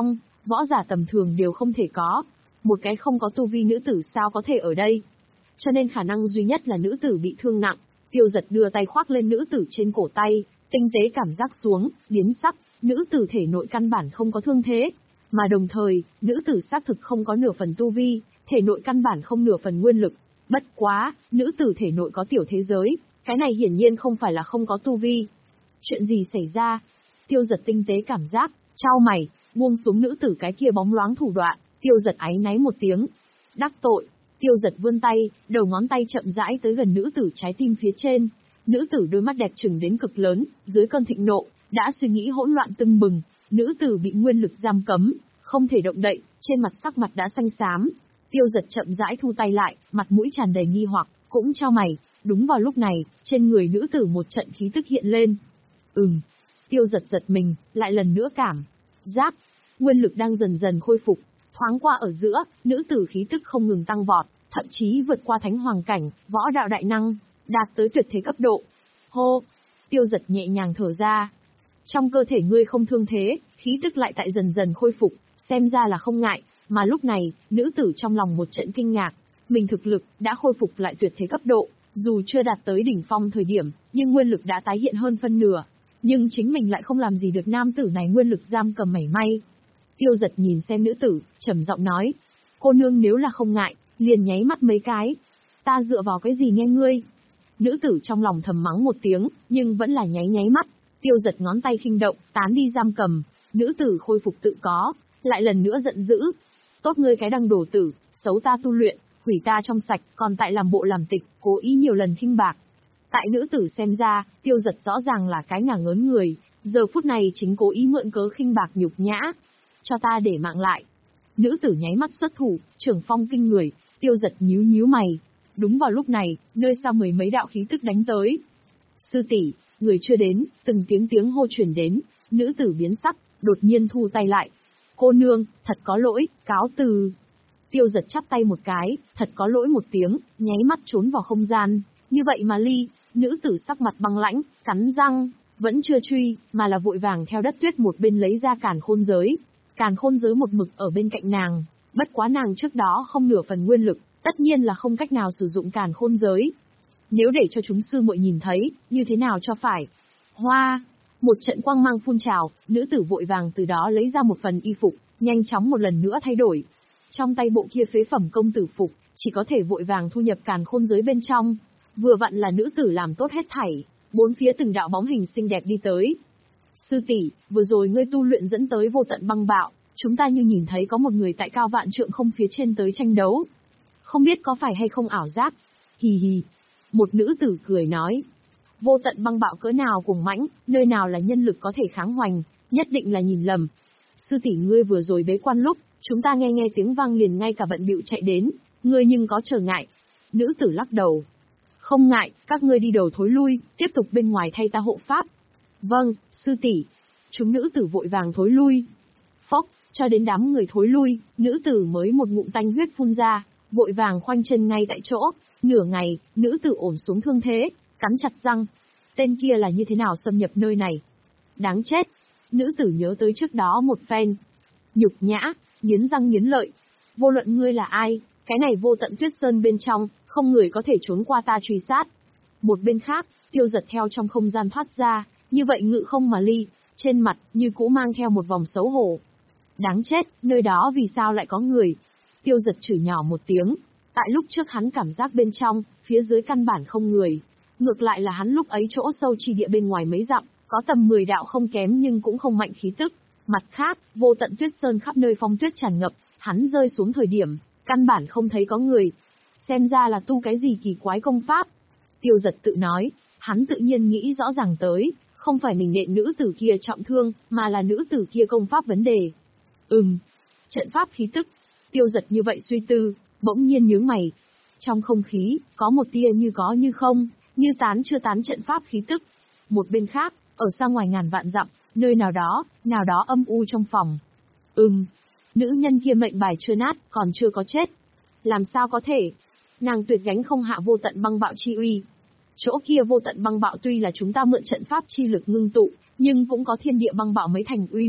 võ giả tầm thường đều không thể có. Một cái không có tu vi nữ tử sao có thể ở đây? Cho nên khả năng duy nhất là nữ tử bị thương nặng. Tiêu Giật đưa tay khoác lên nữ tử trên cổ tay, tinh tế cảm giác xuống, biến sắc, nữ tử thể nội căn bản không có thương thế. Mà đồng thời, nữ tử xác thực không có nửa phần tu vi, thể nội căn bản không nửa phần nguyên lực. Bất quá, nữ tử thể nội có tiểu thế giới, cái này hiển nhiên không phải là không có tu vi. Chuyện gì xảy ra? Tiêu Giật tinh tế cảm giác, chau mày, buông xuống nữ tử cái kia bóng loáng thủ đoạn, Tiêu Giật áy náy một tiếng. Đắc tội, Tiêu Giật vươn tay, đầu ngón tay chậm rãi tới gần nữ tử trái tim phía trên. Nữ tử đôi mắt đẹp trừng đến cực lớn, dưới cơn thịnh nộ, đã suy nghĩ hỗn loạn tưng bừng, nữ tử bị nguyên lực giam cấm, không thể động đậy, trên mặt sắc mặt đã xanh xám. Tiêu Giật chậm rãi thu tay lại, mặt mũi tràn đầy nghi hoặc, cũng chau mày. Đúng vào lúc này, trên người nữ tử một trận khí tức hiện lên. Ừm. Tiêu Giật giật mình, lại lần nữa cảm giác nguyên lực đang dần dần khôi phục, thoáng qua ở giữa, nữ tử khí tức không ngừng tăng vọt, thậm chí vượt qua thánh hoàng cảnh, võ đạo đại năng, đạt tới tuyệt thế cấp độ. Hô. Tiêu Giật nhẹ nhàng thở ra. Trong cơ thể ngươi không thương thế, khí tức lại tại dần dần khôi phục, xem ra là không ngại. Mà lúc này, nữ tử trong lòng một trận kinh ngạc, mình thực lực đã khôi phục lại tuyệt thế cấp độ, dù chưa đạt tới đỉnh phong thời điểm, nhưng nguyên lực đã tái hiện hơn phân nửa. Nhưng chính mình lại không làm gì được nam tử này nguyên lực giam cầm mảy may. Tiêu Giật nhìn xem nữ tử, trầm giọng nói, cô nương nếu là không ngại, liền nháy mắt mấy cái. Ta dựa vào cái gì nghe ngươi? Nữ tử trong lòng thầm mắng một tiếng, nhưng vẫn là nháy nháy mắt. Tiêu Giật ngón tay khinh động, tán đi giam cầm, nữ tử khôi phục tự có, lại lần nữa giận dữ. Tốt ngươi cái đăng đổ tử, xấu ta tu luyện, hủy ta trong sạch, còn tại làm bộ làm tịch, cố ý nhiều lần khinh bạc. Tại nữ tử xem ra, Tiêu Giật rõ ràng là cái ngả ngớn người, giờ phút này chính cố ý mượn cớ khinh bạc nhục nhã. Cho ta để mạng lại. Nữ tử nháy mắt xuất thủ, trưởng phong kinh người, Tiêu Giật nhíu nhíu mày. Đúng vào lúc này, nơi xa mười mấy đạo khí tức đánh tới. Sư tỷ, người chưa đến, từng tiếng tiếng hô truyền đến, nữ tử biến sắc, đột nhiên thu tay lại. Cô nương, thật có lỗi, cáo từ. Tiêu Giật chắp tay một cái, thật có lỗi một tiếng, nháy mắt trốn vào không gian. Như vậy mà ly, nữ tử sắc mặt băng lãnh, cắn răng, vẫn chưa truy, mà là vội vàng theo đất tuyết một bên lấy ra càn khôn giới. Càn khôn giới một mực ở bên cạnh nàng, bất quá nàng trước đó không nửa phần nguyên lực, tất nhiên là không cách nào sử dụng càn khôn giới. Nếu để cho chúng sư muội nhìn thấy, như thế nào cho phải? Hoa! Một trận quang mang phun trào, nữ tử vội vàng từ đó lấy ra một phần y phục, nhanh chóng một lần nữa thay đổi. Trong tay bộ kia phế phẩm công tử phục, chỉ có thể vội vàng thu nhập càn khôn giới bên trong. Vừa vặn là nữ tử làm tốt hết thảy, bốn phía từng đạo bóng hình xinh đẹp đi tới. Sư tỷ, vừa rồi ngươi tu luyện dẫn tới vô tận băng bạo, chúng ta như nhìn thấy có một người tại cao vạn trượng không phía trên tới tranh đấu. Không biết có phải hay không ảo giác? Hì hì. Một nữ tử cười nói. Vô tận băng bạo cỡ nào cùng mãnh, nơi nào là nhân lực có thể kháng hoành, nhất định là nhìn lầm. Sư tỷ ngươi vừa rồi bế quan lúc, chúng ta nghe nghe tiếng vang liền ngay cả bận bịu chạy đến, ngươi nhưng có trở ngại. Nữ tử lắc đầu. Không ngại, các ngươi đi đầu thối lui, tiếp tục bên ngoài thay ta hộ pháp. Vâng, sư tỷ. Chúng nữ tử vội vàng thối lui. Phốc, cho đến đám người thối lui, nữ tử mới một ngụm tanh huyết phun ra, vội vàng khoanh chân ngay tại chỗ. Nửa ngày, nữ tử ổn xuống thương thế, cắn chặt răng. Tên kia là như thế nào xâm nhập nơi này? Đáng chết. Nữ tử nhớ tới trước đó một phen. Nhục nhã, nghiến răng nghiến lợi. Vô luận ngươi là ai, cái này vô tận tuyết sơn bên trong, không người có thể trốn qua ta truy sát. Một bên khác, Tiêu Giật theo trong không gian thoát ra, như vậy ngự không mà ly, trên mặt như cũ mang theo một vòng xấu hổ. Đáng chết, nơi đó vì sao lại có người? Tiêu Giật chửi nhỏ một tiếng, tại lúc trước hắn cảm giác bên trong, phía dưới căn bản không người. Ngược lại là hắn lúc ấy chỗ sâu chi địa bên ngoài mấy dặm, có tầm mười đạo không kém nhưng cũng không mạnh khí tức. Mặt khác, vô tận tuyết sơn khắp nơi phong tuyết tràn ngập, hắn rơi xuống thời điểm, căn bản không thấy có người. Xem ra là tu cái gì kỳ quái công pháp. Tiêu Giật tự nói, hắn tự nhiên nghĩ rõ ràng tới, không phải mình nện nữ tử kia trọng thương, mà là nữ tử kia công pháp vấn đề. Ừm, trận pháp khí tức. Tiêu Giật như vậy suy tư, bỗng nhiên nhướng mày. Trong không khí, có một tia như có như không, như tán chưa tán trận pháp khí tức. Một bên khác, ở xa ngoài ngàn vạn dặm, nơi nào đó, nào đó âm u trong phòng. Ừm, nữ nhân kia mệnh bài chưa nát, còn chưa có chết. Làm sao có thể? Nàng tuyệt gánh không hạ vô tận băng bạo chi uy. Chỗ kia vô tận băng bạo tuy là chúng ta mượn trận pháp chi lực ngưng tụ, nhưng cũng có thiên địa băng bạo mấy thành uy lực,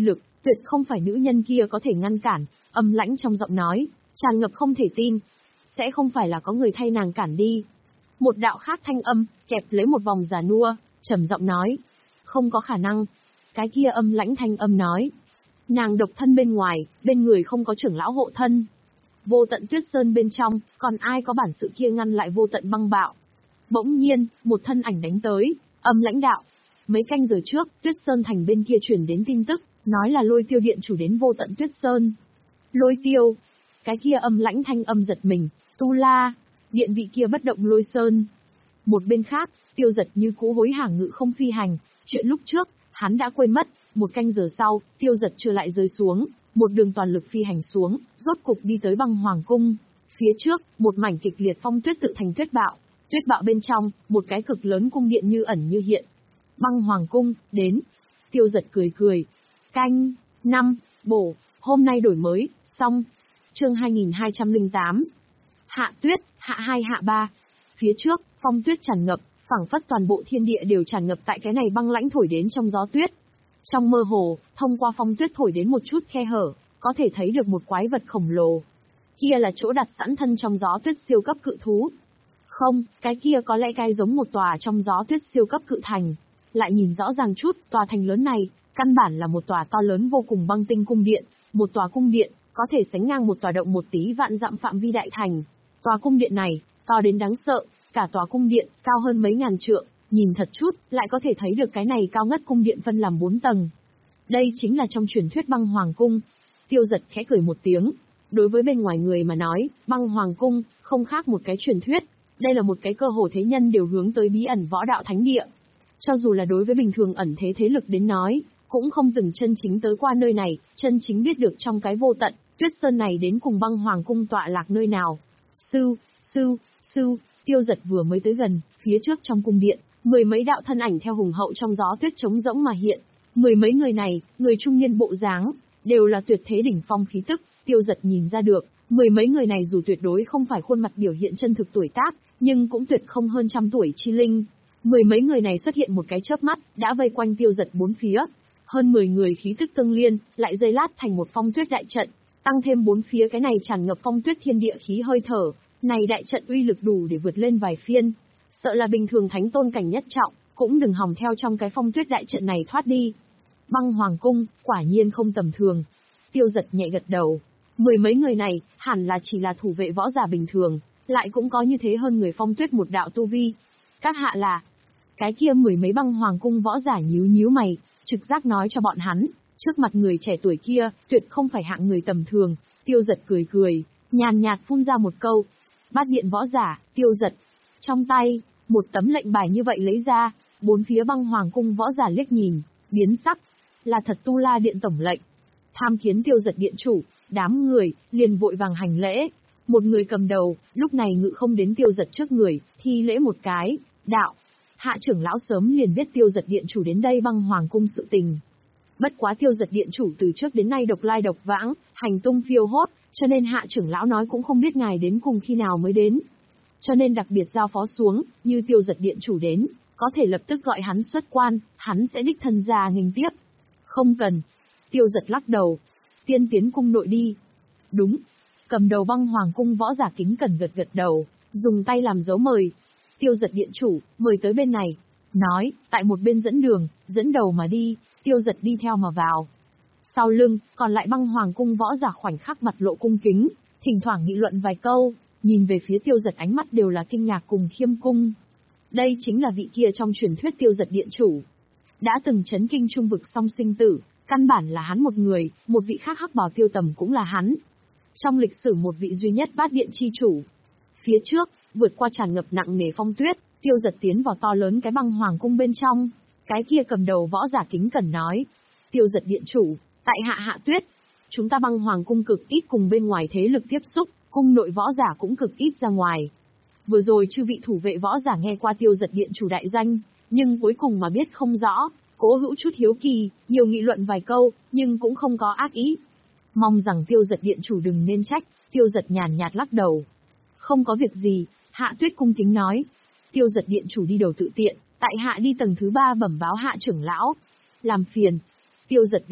tuyệt không phải nữ nhân kia có thể ngăn cản, âm lãnh trong giọng nói, tràn ngập không thể tin. Sẽ không phải là có người thay nàng cản đi. Một đạo khác thanh âm, kẹp lấy một vòng già nua, trầm giọng nói. Không có khả năng. Cái kia âm lãnh thanh âm nói. Nàng độc thân bên ngoài, bên người không có trưởng lão hộ thân. Vô tận tuyết sơn bên trong, còn ai có bản sự kia ngăn lại vô tận băng bạo. Bỗng nhiên, một thân ảnh đánh tới, âm lãnh đạo. Mấy canh giờ trước, tuyết sơn thành bên kia truyền đến tin tức, nói là lôi tiêu điện chủ đến vô tận tuyết sơn. Lôi tiêu. Cái kia âm lãnh thanh âm giật mình, tu la. Điện vị kia bất động lôi sơn. Một bên khác, tiêu giật như cũ hối hả ngự không phi hành, chuyện lúc trước, hắn đã quên mất, một canh giờ sau, tiêu giật chưa lại rơi xuống, một đường toàn lực phi hành xuống, rốt cục đi tới băng hoàng cung. Phía trước, một mảnh kịch liệt phong tuyết tự thành tuyết bạo, tuyết bạo bên trong, một cái cực lớn cung điện như ẩn như hiện. Băng hoàng cung, đến. Tiêu giật cười cười. Canh, năm, bổ, hôm nay đổi mới, xong. Chương hai nghìn hai trăm lẻ tám. Hạ tuyết, hạ hai hạ ba. Phía trước, phong tuyết tràn ngập, phảng phất toàn bộ thiên địa đều tràn ngập tại cái này băng lãnh thổi đến trong gió tuyết. Trong mơ hồ, thông qua phong tuyết thổi đến một chút khe hở, có thể thấy được một quái vật khổng lồ. Kia là chỗ đặt sẵn thân trong gió tuyết siêu cấp cự thú. Không, cái kia có lẽ cái giống một tòa trong gió tuyết siêu cấp cự thành. Lại nhìn rõ ràng chút, tòa thành lớn này, căn bản là một tòa to lớn vô cùng băng tinh cung điện, một tòa cung điện, có thể sánh ngang một tòa động một tí vạn dặm phạm vi đại thành. Tòa cung điện này, to đến đáng sợ, cả tòa cung điện, cao hơn mấy ngàn trượng, nhìn thật chút, lại có thể thấy được cái này cao ngất cung điện phân làm bốn tầng. Đây chính là trong truyền thuyết băng hoàng cung. Tiêu giật khẽ cười một tiếng. Đối với bên ngoài người mà nói, băng hoàng cung, không khác một cái truyền thuyết. Đây là một cái cơ hồ thế nhân đều hướng tới bí ẩn võ đạo thánh địa. Cho dù là đối với bình thường ẩn thế thế lực đến nói, cũng không từng chân chính tới qua nơi này, chân chính biết được trong cái vô tận, tuyết sơn này đến cùng băng hoàng cung tọa lạc nơi nào. Sư, sư, sư, tiêu giật vừa mới tới gần, phía trước trong cung điện, mười mấy đạo thân ảnh theo hùng hậu trong gió tuyết trống rỗng mà hiện. Mười mấy người này, người trung niên bộ dáng, đều là tuyệt thế đỉnh phong khí tức, tiêu giật nhìn ra được, mười mấy người này dù tuyệt đối không phải khuôn mặt biểu hiện chân thực tuổi tác, nhưng cũng tuyệt không hơn trăm tuổi chi linh. Mười mấy người này xuất hiện một cái chớp mắt, đã vây quanh tiêu giật bốn phía. Hơn mười người khí tức tương liên, lại dây lát thành một phong tuyết đại trận, tăng thêm bốn phía cái này tràn ngập phong tuyết thiên địa khí hơi thở, này đại trận uy lực đủ để vượt lên vài phiên. Sợ là bình thường thánh tôn cảnh nhất trọng, cũng đừng hòng theo trong cái phong tuyết đại trận này thoát đi. Băng hoàng cung, quả nhiên không tầm thường. Tiêu giật nhẹ gật đầu. Mười mấy người này, hẳn là chỉ là thủ vệ võ giả bình thường, lại cũng có như thế hơn người phong tuyết một đạo tu vi. Các hạ là... Cái kia mười mấy băng hoàng cung võ giả nhíu nhíu mày, trực giác nói cho bọn hắn, trước mặt người trẻ tuổi kia, tuyệt không phải hạng người tầm thường. Tiêu giật cười cười, nhàn nhạt phun ra một câu. Bát điện võ giả, tiêu giật. Trong tay, một tấm lệnh bài như vậy lấy ra, bốn phía băng hoàng cung võ giả liếc nhìn, biến sắc. Là thật Tu La Điện tổng lệnh. Tham kiến tiêu giật điện chủ, đám người, liền vội vàng hành lễ. Một người cầm đầu, lúc này ngự không đến tiêu giật trước người, thi lễ một cái, đạo. Hạ trưởng lão sớm liền biết tiêu giật điện chủ đến đây băng hoàng cung sự tình. Bất quá tiêu giật điện chủ từ trước đến nay độc lai độc vãng, hành tung phiêu hốt, cho nên hạ trưởng lão nói cũng không biết ngài đến cùng khi nào mới đến. Cho nên đặc biệt giao phó xuống, như tiêu giật điện chủ đến, có thể lập tức gọi hắn xuất quan, hắn sẽ đích thân ra nghênh tiếp. Không cần. Tiêu giật lắc đầu. Tiên tiến cung nội đi. Đúng. Cầm đầu băng hoàng cung võ giả kính cẩn gật gật đầu, dùng tay làm dấu mời. Tiêu giật điện chủ, mời tới bên này. Nói, tại một bên dẫn đường, dẫn đầu mà đi, tiêu giật đi theo mà vào. Sau lưng, còn lại băng hoàng cung võ giả khoảnh khắc mặt lộ cung kính, thỉnh thoảng nghị luận vài câu, nhìn về phía tiêu giật ánh mắt đều là kinh ngạc cùng khiêm cung. Đây chính là vị kia trong truyền thuyết tiêu giật điện chủ. Đã từng chấn kinh trung vực song sinh tử, căn bản là hắn một người, một vị khác hắc bào tiêu tầm cũng là hắn. Trong lịch sử một vị duy nhất bát điện chi chủ. Phía trước, vượt qua tràn ngập nặng nề phong tuyết, tiêu giật tiến vào to lớn cái băng hoàng cung bên trong. Cái kia cầm đầu võ giả kính cẩn nói. Tiêu giật điện chủ, tại hạ hạ tuyết. Chúng ta băng hoàng cung cực ít cùng bên ngoài thế lực tiếp xúc, cung nội võ giả cũng cực ít ra ngoài. Vừa rồi chư vị thủ vệ võ giả nghe qua tiêu giật điện chủ đại danh, nhưng cuối cùng mà biết không rõ, cố hữu chút hiếu kỳ, nhiều nghị luận vài câu, nhưng cũng không có ác ý. Mong rằng tiêu giật điện chủ đừng nên trách, tiêu giật nhàn nhạt lắc đầu. Không có việc gì, hạ tuyết cung kính nói. Tiêu giật điện chủ đi đầu tự tiện, tại hạ đi tầng thứ ba bẩm báo hạ trưởng lão. Làm phiền. Tiêu giật gật.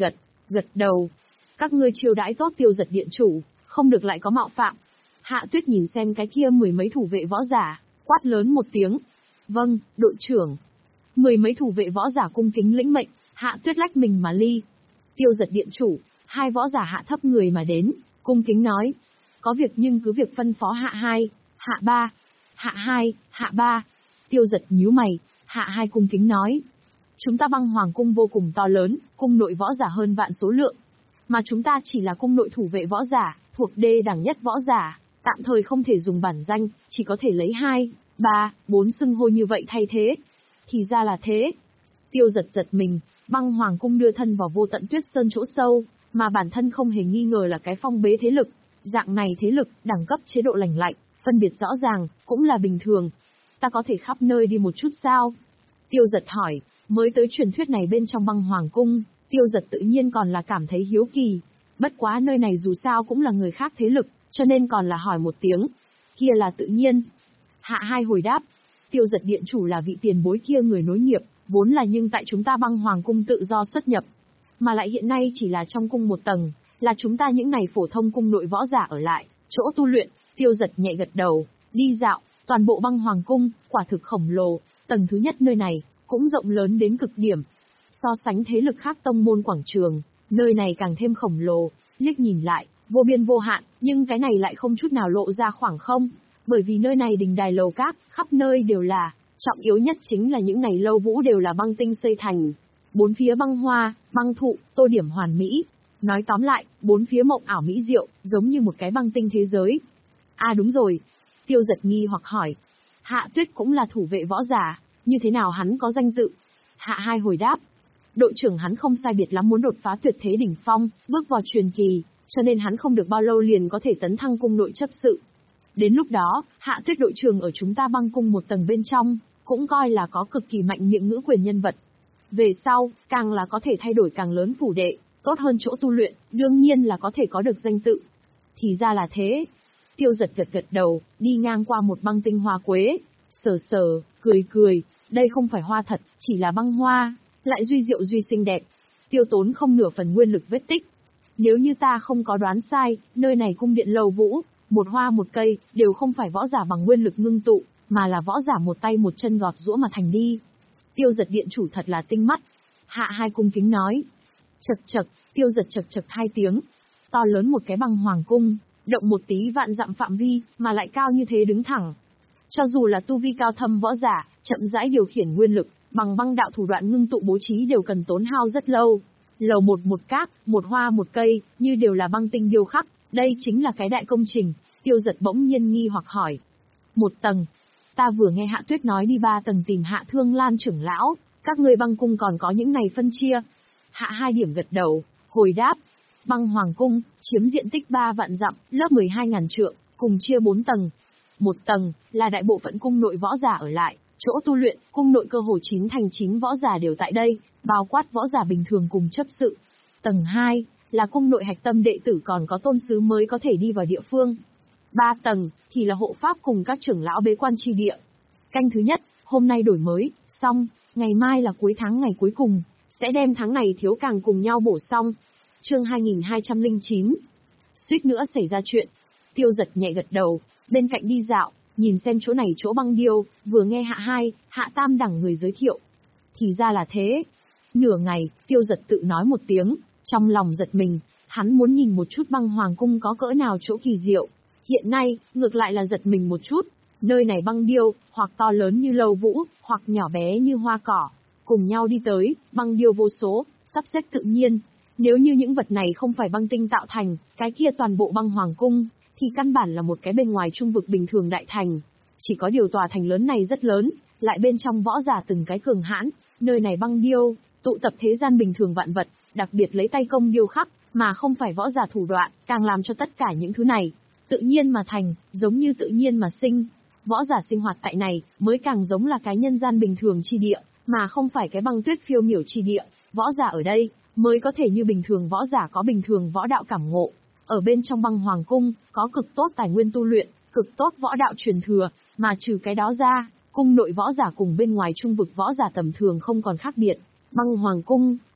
gật đầu. Các ngươi chiêu đãi tốt Tiêu Giật điện chủ, không được lại có mạo phạm. Hạ Tuyết nhìn xem cái kia mười mấy thủ vệ võ giả, quát lớn một tiếng. Vâng, đội trưởng. Mười mấy thủ vệ võ giả cung kính lĩnh mệnh, Hạ Tuyết lách mình mà ly. Tiêu Giật điện chủ, hai võ giả hạ thấp người mà đến, cung kính nói. Có việc nhưng cứ việc phân phó hạ hai, hạ ba, hạ hai, hạ ba. Tiêu Giật nhíu mày, hạ hai cung kính nói. Chúng ta băng hoàng cung vô cùng to lớn, cung nội võ giả hơn vạn số lượng. Mà chúng ta chỉ là cung nội thủ vệ võ giả, thuộc đê đẳng nhất võ giả, tạm thời không thể dùng bản danh, chỉ có thể lấy hai, ba, bốn xưng hô như vậy thay thế. Thì ra là thế. Tiêu Giật giật mình, băng hoàng cung đưa thân vào vô tận tuyết sơn chỗ sâu, mà bản thân không hề nghi ngờ là cái phong bế thế lực. Dạng này thế lực, đẳng cấp chế độ lành lạnh, phân biệt rõ ràng, cũng là bình thường. Ta có thể khắp nơi đi một chút sao? Tiêu Giật hỏi, mới tới truyền thuyết này bên trong băng hoàng cung, Tiêu Giật tự nhiên còn là cảm thấy hiếu kỳ. Bất quá nơi này dù sao cũng là người khác thế lực, cho nên còn là hỏi một tiếng. Kia là tự nhiên. Hạ hai hồi đáp, Tiêu Giật điện chủ là vị tiền bối kia người nối nghiệp, vốn là nhưng tại chúng ta băng hoàng cung tự do xuất nhập. Mà lại hiện nay chỉ là trong cung một tầng, là chúng ta những này phổ thông cung nội võ giả ở lại, chỗ tu luyện. Tiêu Giật nhẹ gật đầu, đi dạo, toàn bộ băng hoàng cung, quả thực khổng lồ, tầng thứ nhất nơi này, cũng rộng lớn đến cực điểm. So sánh thế lực khác tông môn quảng trường, nơi này càng thêm khổng lồ, liếc nhìn lại, vô biên vô hạn, nhưng cái này lại không chút nào lộ ra khoảng không, bởi vì nơi này đình đài lầu các, khắp nơi đều là, trọng yếu nhất chính là những này lâu vũ đều là băng tinh xây thành. Bốn phía băng hoa, băng thụ, tô điểm hoàn mỹ. Nói tóm lại, bốn phía mộng ảo mỹ diệu, giống như một cái băng tinh thế giới. À đúng rồi. Tiêu Giật nghi hoặc hỏi. Hạ Tuyết cũng là thủ vệ võ giả, như thế nào hắn có danh tự? Hạ hai hồi đáp. Đội trưởng hắn không sai biệt lắm muốn đột phá tuyệt thế đỉnh phong, bước vào truyền kỳ, cho nên hắn không được bao lâu liền có thể tấn thăng cung nội chấp sự. Đến lúc đó, Hạ Tuyết đội trưởng ở chúng ta băng cung một tầng bên trong, cũng coi là có cực kỳ mạnh miệng ngữ quyền nhân vật. Về sau, càng là có thể thay đổi càng lớn phủ đệ, tốt hơn chỗ tu luyện, đương nhiên là có thể có được danh tự. Thì ra là thế. Tiêu Giật gật gật đầu, đi ngang qua một băng tinh hoa quế, sờ sờ, cười cười, đây không phải hoa thật, chỉ là băng hoa, lại duy diệu duy xinh đẹp. Tiêu tốn không nửa phần nguyên lực vết tích. Nếu như ta không có đoán sai, nơi này cung điện lầu vũ, một hoa một cây, đều không phải võ giả bằng nguyên lực ngưng tụ, mà là võ giả một tay một chân gọt giũa mà thành đi. Tiêu Giật điện chủ thật là tinh mắt. Hạ hai cung kính nói. Chật chật, Tiêu Giật chật chật hai tiếng. To lớn một cái băng hoàng cung, động một tí vạn dặm phạm vi, mà lại cao như thế đứng thẳng. Cho dù là tu vi cao thâm võ giả, chậm rãi điều khiển nguyên lực, bằng băng đạo thủ đoạn ngưng tụ bố trí đều cần tốn hao rất lâu. Lầu một một cát, một hoa một cây, như đều là băng tinh điêu khắc, đây chính là cái đại công trình. Tiêu Giật bỗng nhiên nghi hoặc hỏi. Một tầng. Ta vừa nghe Hạ Tuyết nói đi ba tầng tìm Hạ Thương Lan trưởng lão, các ngươi băng cung còn có những này phân chia. Hạ hai điểm gật đầu, hồi đáp. Băng hoàng cung, chiếm diện tích ba vạn dặm, lớp mười hai ngàn trượng, cùng chia bốn tầng. Một tầng, là đại bộ phận cung nội võ giả ở lại, chỗ tu luyện, cung nội cơ hồ chín thành chín võ giả đều tại đây, bao quát võ giả bình thường cùng chấp sự. Tầng hai, là cung nội hạch tâm đệ tử còn có tôn sứ mới có thể đi vào địa phương. Ba tầng, thì là hộ pháp cùng các trưởng lão bế quan chi địa. Canh thứ nhất, hôm nay đổi mới, xong, ngày mai là cuối tháng ngày cuối cùng, sẽ đem tháng này thiếu càng cùng nhau bổ xong. Chương hai nghìn hai trăm lẻ chín. Suýt nữa xảy ra chuyện. Tiêu Giật nhẹ gật đầu, bên cạnh đi dạo, nhìn xem chỗ này chỗ băng điêu, vừa nghe hạ hai, hạ tam đẳng người giới thiệu. Thì ra là thế. Nửa ngày, Tiêu Giật tự nói một tiếng, trong lòng giật mình, hắn muốn nhìn một chút băng hoàng cung có cỡ nào chỗ kỳ diệu. Hiện nay, ngược lại là giật mình một chút, nơi này băng điêu, hoặc to lớn như lầu vũ, hoặc nhỏ bé như hoa cỏ, cùng nhau đi tới, băng điêu vô số, sắp xếp tự nhiên. Nếu như những vật này không phải băng tinh tạo thành, cái kia toàn bộ băng hoàng cung, thì căn bản là một cái bên ngoài trung vực bình thường đại thành. Chỉ có điều tòa thành lớn này rất lớn, lại bên trong võ giả từng cái cường hãn, nơi này băng điêu, tụ tập thế gian bình thường vạn vật, đặc biệt lấy tay công điêu khắc, mà không phải võ giả thủ đoạn, càng làm cho tất cả những thứ này tự nhiên mà thành, giống như tự nhiên mà sinh. Võ giả sinh hoạt tại này, mới càng giống là cái nhân gian bình thường chi địa, mà không phải cái băng tuyết phiêu miểu chi địa. Võ giả ở đây, mới có thể như bình thường võ giả có bình thường võ đạo cảm ngộ. Ở bên trong băng hoàng cung, có cực tốt tài nguyên tu luyện, cực tốt võ đạo truyền thừa, mà trừ cái đó ra, cung nội võ giả cùng bên ngoài trung vực võ giả tầm thường không còn khác biệt. Băng hoàng cung,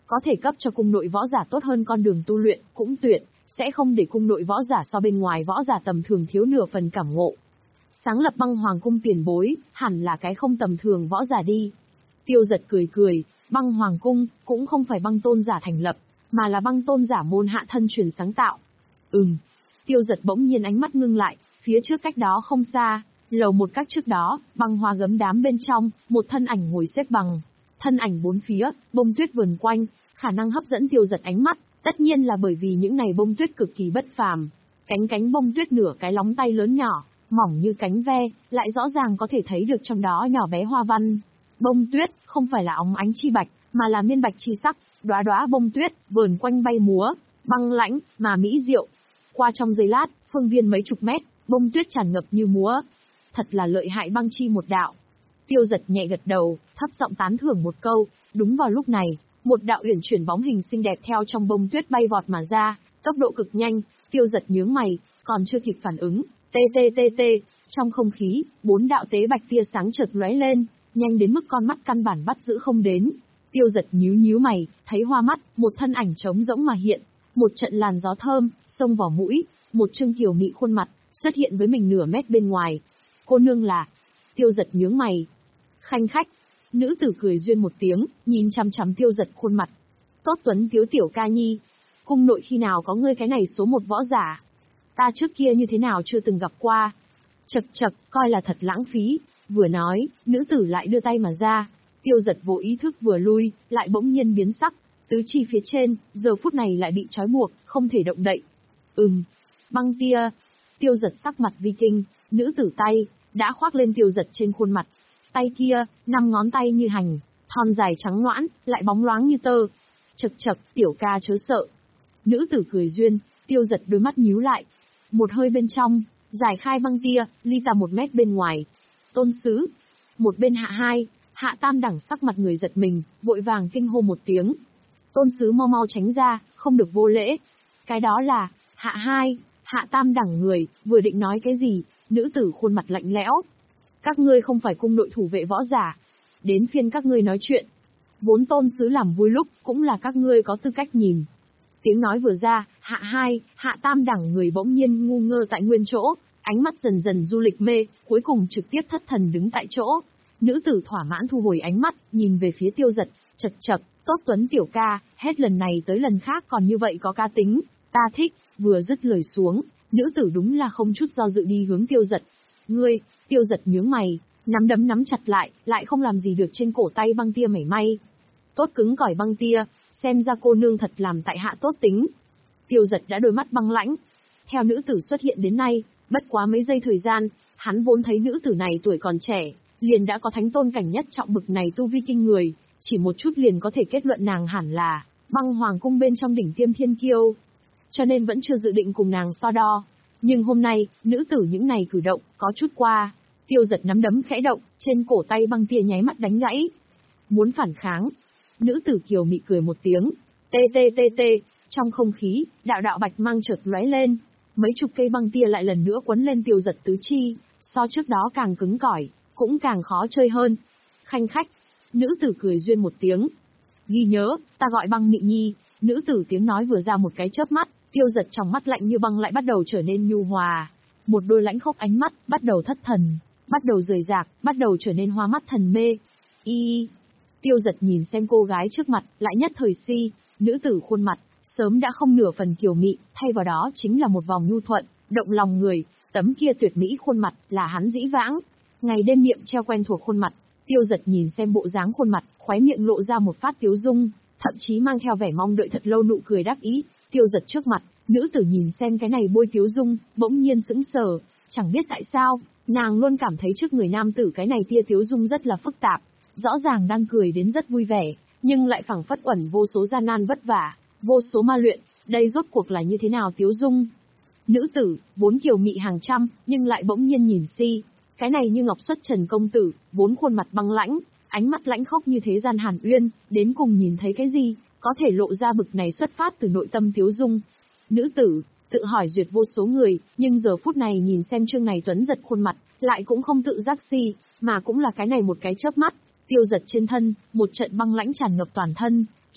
có thể cấp cho cung nội võ giả tốt hơn con đường tu luyện, cũng tuyệt, sẽ không để cung nội võ giả so bên ngoài võ giả tầm thường thiếu nửa phần cảm ngộ. Sáng lập Băng Hoàng cung tiền bối, hẳn là cái không tầm thường võ giả đi. Tiêu Giật cười cười, Băng Hoàng cung, cũng không phải băng tôn giả thành lập, mà là băng tôn giả môn hạ thân truyền sáng tạo. Ừm. Tiêu Giật bỗng nhiên ánh mắt ngưng lại, phía trước cách đó không xa, lầu một các trước đó, băng hoa gấm đám bên trong, một thân ảnh ngồi xếp bằng. Thân ảnh bốn phía, bông tuyết vườn quanh, khả năng hấp dẫn Tiêu Giật ánh mắt, tất nhiên là bởi vì những này bông tuyết cực kỳ bất phàm. Cánh cánh bông tuyết nửa cái lóng tay lớn nhỏ, mỏng như cánh ve, lại rõ ràng có thể thấy được trong đó nhỏ bé hoa văn. Bông tuyết, không phải là óng ánh chi bạch, mà là miên bạch chi sắc, đóa đóa bông tuyết, vờn quanh bay múa, băng lãnh, mà mỹ diệu. Qua trong giây lát, phương viên mấy chục mét, bông tuyết tràn ngập như múa. Thật là lợi hại băng chi một đạo. Tiêu Giật nhẹ gật đầu, thấp giọng tán thưởng một câu. Đúng vào lúc này, một đạo uyển chuyển bóng hình xinh đẹp theo trong bông tuyết bay vọt mà ra, tốc độ cực nhanh. Tiêu Giật nhướng mày, còn chưa kịp phản ứng, tê tê tê tê, trong không khí, bốn đạo tế bạch tia sáng chợt lóe lên, nhanh đến mức con mắt căn bản bắt giữ không đến. Tiêu Giật nhíu nhíu mày, thấy hoa mắt, một thân ảnh trống rỗng mà hiện, một trận làn gió thơm xông vào mũi, một trương kiều mị khuôn mặt xuất hiện với mình nửa mét bên ngoài. Cô nương là? Tiêu Giật nhướng mày. Khanh khách. Nữ tử cười duyên một tiếng, nhìn chằm chằm Tiêu Giật khuôn mặt. Tốt tuấn tiếu tiểu ca nhi, cung nội khi nào có ngươi cái này số một võ giả? Ta trước kia như thế nào chưa từng gặp qua. Chậc chậc, coi là thật lãng phí. Vừa nói, nữ tử lại đưa tay mà ra. Tiêu Giật vô ý thức vừa lui, lại bỗng nhiên biến sắc. Tứ chi phía trên, giờ phút này lại bị trói buộc, không thể động đậy. Ừm, băng tia. Tiêu Giật sắc mặt vi kinh, nữ tử tay đã khoác lên Tiêu Giật trên khuôn mặt. Tay kia, năm ngón tay như hành, thon dài trắng nõn, lại bóng loáng như tơ. Chậc chậc, tiểu ca chớ sợ. Nữ tử cười duyên, Tiêu Giật đôi mắt nhíu lại. Một hơi bên trong, giải khai băng tia, ly ta một mét bên ngoài. Tôn sứ. Một bên hạ hai, hạ tam đẳng sắc mặt người giật mình, vội vàng kinh hô một tiếng. Tôn sứ mau mau tránh ra, không được vô lễ. Cái đó là, hạ hai, hạ tam đẳng người, vừa định nói cái gì, nữ tử khuôn mặt lạnh lẽo. Các ngươi không phải cung nội thủ vệ võ giả. Đến phiên các ngươi nói chuyện. Vốn tôn sứ làm vui lúc, cũng là các ngươi có tư cách nhìn. Tiếng nói vừa ra, hạ hai, hạ tam đẳng người bỗng nhiên ngu ngơ tại nguyên chỗ, ánh mắt dần dần du lịch mê, cuối cùng trực tiếp thất thần đứng tại chỗ. Nữ tử thỏa mãn thu hồi ánh mắt, nhìn về phía Tiêu Giật, chậc chậc, tốt tuấn tiểu ca, hết lần này tới lần khác còn như vậy có ca tính, ta thích. Vừa dứt lời xuống, nữ tử đúng là không chút do dự đi hướng Tiêu Giật. Ngươi, Tiêu Giật nhướng mày, nắm đấm nắm chặt lại, lại không làm gì được trên cổ tay băng tia mảy may. Tốt cứng cỏi băng tia, xem ra cô nương thật làm tại hạ tốt tính. Tiêu Giật đã đôi mắt băng lãnh. Theo nữ tử xuất hiện đến nay, bất quá mấy giây thời gian, hắn vốn thấy nữ tử này tuổi còn trẻ, liền đã có thánh tôn cảnh nhất trọng bực này tu vi kinh người, chỉ một chút liền có thể kết luận nàng hẳn là Băng Hoàng cung bên trong đỉnh tiêm thiên kiêu. Cho nên vẫn chưa dự định cùng nàng so đo. Nhưng hôm nay, nữ tử những này cử động, có chút qua. Tiêu Giật nắm đấm khẽ động, trên cổ tay băng tia nháy mắt đánh gãy. Muốn phản kháng. Nữ tử kiều mị cười một tiếng. Tê tê tê tê, trong không khí, đạo đạo bạch mang chợt lóe lên. Mấy chục cây băng tia lại lần nữa quấn lên Tiêu Giật tứ chi, so trước đó càng cứng cỏi, cũng càng khó chơi hơn. Khanh khách. Nữ tử cười duyên một tiếng. Ghi nhớ, ta gọi Băng Mị Nhi. Nữ tử tiếng nói vừa ra một cái chớp mắt, Tiêu Giật trong mắt lạnh như băng lại bắt đầu trở nên nhu hòa. Một đôi lãnh khốc ánh mắt, bắt đầu thất thần, bắt đầu rời rạc, bắt đầu trở nên hoa mắt thần mê. Y. Tiêu Giật nhìn xem cô gái trước mặt, lại nhất thời si, nữ tử khuôn mặt, sớm đã không nửa phần kiều mị, thay vào đó chính là một vòng nhu thuận, động lòng người, tấm kia tuyệt mỹ khuôn mặt, là hắn dĩ vãng. Ngày đêm miệng treo quen thuộc khuôn mặt, Tiêu Giật nhìn xem bộ dáng khuôn mặt, khóe miệng lộ ra một phát tiếu dung, thậm chí mang theo vẻ mong đợi thật lâu nụ cười đắc ý. Tiêu Giật trước mặt, nữ tử nhìn xem cái này bôi tiếu dung, bỗng nhiên sững sờ, chẳng biết tại sao, nàng luôn cảm thấy trước người nam tử cái này tia tiếu dung rất là phức tạp, rõ ràng đang cười đến rất vui vẻ, nhưng lại phảng phất ẩn vô số gian nan vất vả, vô số ma luyện, đây rốt cuộc là như thế nào tiếu dung? Nữ tử, vốn kiều mị hàng trăm, nhưng lại bỗng nhiên nhìn si, cái này như ngọc xuất trần công tử, vốn khuôn mặt băng lãnh, ánh mắt lãnh khốc như thế gian hàn uyên, đến cùng nhìn thấy cái gì, có thể lộ ra bực này xuất phát từ nội tâm tiếu dung. Nữ tử, tự hỏi duyệt vô số người, nhưng giờ phút này nhìn xem trương này tuấn giật khuôn mặt, lại cũng không tự giác si, mà cũng là cái này một cái chớp mắt, Tiêu Giật trên thân, một trận băng lãnh tràn ngập toàn thân,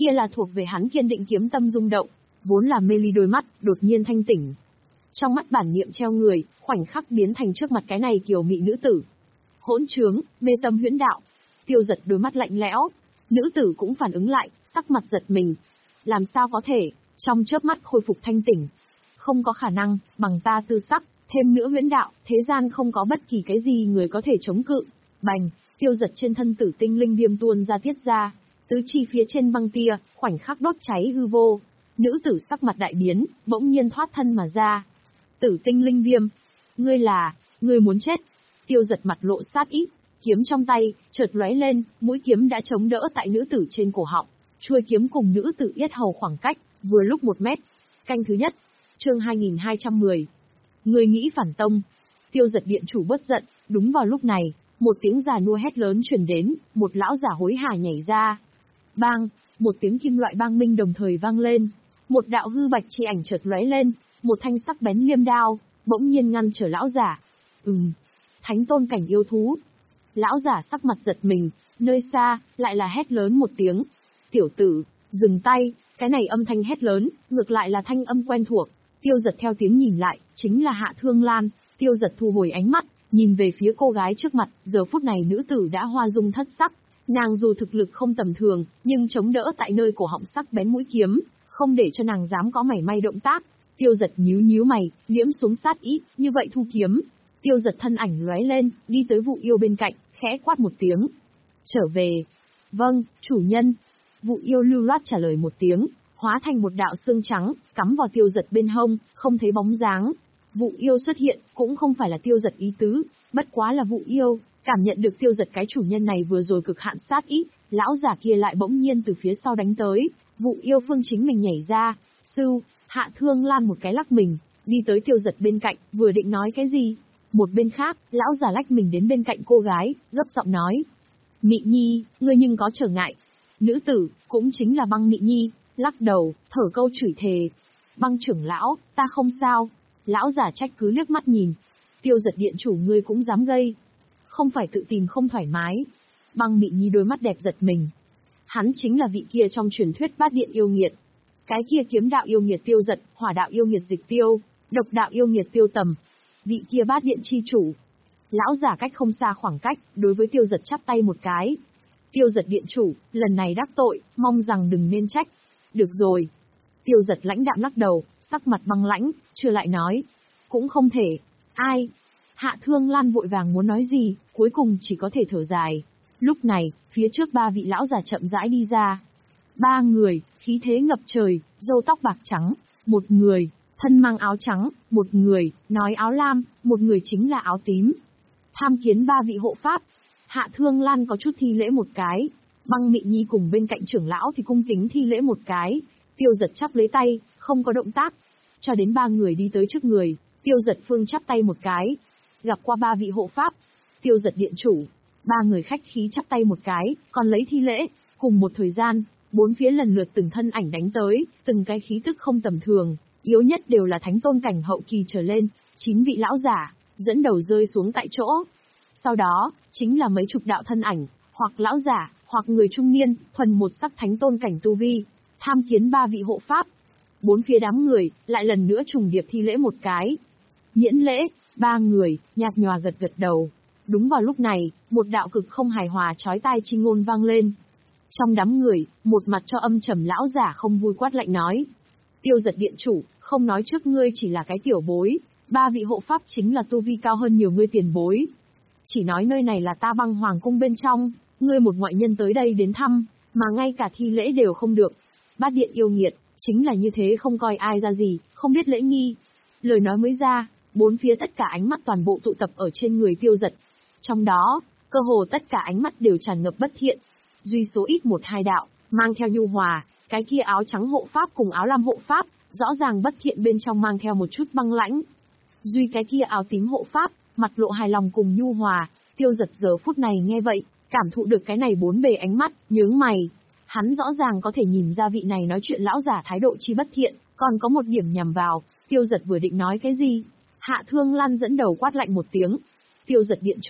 Kia là thuộc về hắn kiên định kiếm tâm rung động, vốn là mê ly đôi mắt, đột nhiên thanh tỉnh. Trong mắt bản niệm treo người, khoảnh khắc biến thành trước mặt cái này kiều mị nữ tử. Hỗn trướng, mê tâm huyễn đạo. Tiêu Giật đôi mắt lạnh lẽo. Nữ tử cũng phản ứng lại, sắc mặt giật mình. Làm sao có thể, trong chớp mắt khôi phục thanh tỉnh. Không có khả năng, bằng ta tư sắc, thêm nữa huyễn đạo, thế gian không có bất kỳ cái gì người có thể chống cự. Bành, Tiêu Giật trên thân tử tinh linh viêm tuôn ra tiết ra. Tứ chi phía trên băng tia, khoảnh khắc đốt cháy hư vô. Nữ tử sắc mặt đại biến, bỗng nhiên thoát thân mà ra. Tử tinh linh viêm. Ngươi là, ngươi muốn chết. Tiêu Giật mặt lộ sát ý, kiếm trong tay, chợt lóe lên, mũi kiếm đã chống đỡ tại nữ tử trên cổ họng. Chuôi kiếm cùng nữ tử yết hầu khoảng cách, vừa lúc một mét. Canh thứ nhất, chương hai nghìn hai trăm mười. Ngươi nghĩ phản tông. Tiêu Giật điện chủ bất giận, đúng vào lúc này, một tiếng già nua hét lớn truyền đến, một lão giả hối hả nhảy ra. Bang, một tiếng kim loại bang minh đồng thời vang lên. Một đạo hư bạch chi ảnh chợt lóe lên, một thanh sắc bén liêm đao, bỗng nhiên ngăn trở lão giả. Ừm, thánh tôn cảnh yêu thú. Lão giả sắc mặt giật mình, nơi xa, lại là hét lớn một tiếng. Tiểu tử, dừng tay, cái này âm thanh hét lớn, ngược lại là thanh âm quen thuộc. Tiêu Giật theo tiếng nhìn lại, chính là Hạ Thương Lan. Tiêu Giật thu hồi ánh mắt, nhìn về phía cô gái trước mặt, giờ phút này nữ tử đã hoa dung thất sắc. Nàng dù thực lực không tầm thường, nhưng chống đỡ tại nơi cổ họng sắc bén mũi kiếm, không để cho nàng dám có mảy may động tác. Tiêu Giật nhíu nhíu mày, liễm xuống sát ý, như vậy thu kiếm. Tiêu Giật thân ảnh lóe lên, đi tới Vụ Yêu bên cạnh, khẽ quát một tiếng. Trở về. Vâng, chủ nhân. Vụ Yêu lưu loát trả lời một tiếng, hóa thành một đạo xương trắng, cắm vào Tiêu Giật bên hông, không thấy bóng dáng. Vụ Yêu xuất hiện, cũng không phải là Tiêu Giật ý tứ, bất quá là Vụ Yêu, cảm nhận được Tiêu Giật cái chủ nhân này vừa rồi cực hạn sát ý, lão giả kia lại bỗng nhiên từ phía sau đánh tới. Vụ Yêu phương chính mình nhảy ra, sưu, Hạ Thương Lan một cái lắc mình, đi tới Tiêu Giật bên cạnh, vừa định nói cái gì. Một bên khác, lão giả lách mình đến bên cạnh cô gái, gấp giọng nói. Mị Nhi, ngươi nhưng có trở ngại. Nữ tử, cũng chính là Băng Mị Nhi, lắc đầu, thở câu chửi thề. Băng trưởng lão, ta không sao. Lão giả trách cứ liếc mắt nhìn. Tiêu Giật điện chủ ngươi cũng dám gây. Không phải tự tìm không thoải mái. Băng Mị Nhi đôi mắt đẹp giật mình. Hắn chính là vị kia trong truyền thuyết bát điện yêu nghiệt. Cái kia kiếm đạo yêu nghiệt Tiêu Giật, hỏa đạo yêu nghiệt Dịch Tiêu, độc đạo yêu nghiệt Tiêu Tầm. Vị kia bát điện chi chủ. Lão giả cách không xa khoảng cách, đối với Tiêu Giật chắp tay một cái. Tiêu Giật điện chủ, lần này đắc tội, mong rằng đừng nên trách. Được rồi. Tiêu Giật lãnh đạm lắc đầu, sắc mặt băng lãnh, chưa lại nói. Cũng không thể. Ai? Hạ Thương Lan vội vàng muốn nói gì, cuối cùng chỉ có thể thở dài. Lúc này, phía trước ba vị lão già chậm rãi đi ra. Ba người, khí thế ngập trời, râu tóc bạc trắng. Một người, thân mang áo trắng, một người, nói áo lam, một người chính là áo tím. Tham kiến ba vị hộ pháp. Hạ Thương Lan có chút thi lễ một cái. Băng Mị Nhi cùng bên cạnh trưởng lão thì cung kính thi lễ một cái. Tiêu Giật chắp lấy tay, không có động tác. Cho đến ba người đi tới trước người, Tiêu Giật phương chắp tay một cái. Gặp qua ba vị hộ pháp. Tiêu Giật điện chủ. Ba người khách khí chắp tay một cái, còn lấy thi lễ. Cùng một thời gian, bốn phía lần lượt từng thân ảnh đánh tới, từng cái khí tức không tầm thường. Yếu nhất đều là thánh tôn cảnh hậu kỳ trở lên, chín vị lão giả, dẫn đầu rơi xuống tại chỗ. Sau đó, chính là mấy chục đạo thân ảnh, hoặc lão giả, hoặc người trung niên, thuần một sắc thánh tôn cảnh tu vi, tham kiến ba vị hộ pháp. Bốn phía đám người, lại lần nữa trùng điệp thi lễ một cái. Miễn lễ, ba người, nhạt nhòa gật gật đầu. Đúng vào lúc này, một đạo cực không hài hòa chói tai chi ngôn vang lên. Trong đám người, một mặt cho âm trầm lão giả không vui quát lạnh nói. Tiêu Giật điện chủ, không nói trước ngươi chỉ là cái tiểu bối, ba vị hộ pháp chính là tu vi cao hơn nhiều ngươi tiền bối. Chỉ nói nơi này là ta Băng Hoàng cung bên trong, ngươi một ngoại nhân tới đây đến thăm, mà ngay cả thi lễ đều không được. Bát điện yêu nghiệt, chính là như thế không coi ai ra gì, không biết lễ nghi. Lời nói mới ra, bốn phía tất cả ánh mắt toàn bộ tụ tập ở trên người Tiêu Giật. Trong đó, cơ hồ tất cả ánh mắt đều tràn ngập bất thiện. Duy số ít một hai đạo, mang theo nhu hòa, cái kia áo trắng hộ pháp cùng áo lam hộ pháp, rõ ràng bất thiện bên trong mang theo một chút băng lãnh. Duy cái kia áo tím hộ pháp, mặt lộ hài lòng cùng nhu hòa. Tiêu Giật giờ phút này nghe vậy, cảm thụ được cái này bốn bề ánh mắt, nhướng mày. Hắn rõ ràng có thể nhìn ra vị này nói chuyện lão giả thái độ chi bất thiện, còn có một điểm nhằm vào. Tiêu Giật vừa định nói cái gì, Hạ Thương Lan dẫn đầu quát lạnh một tiếng. Tiêu Giật điện chủ,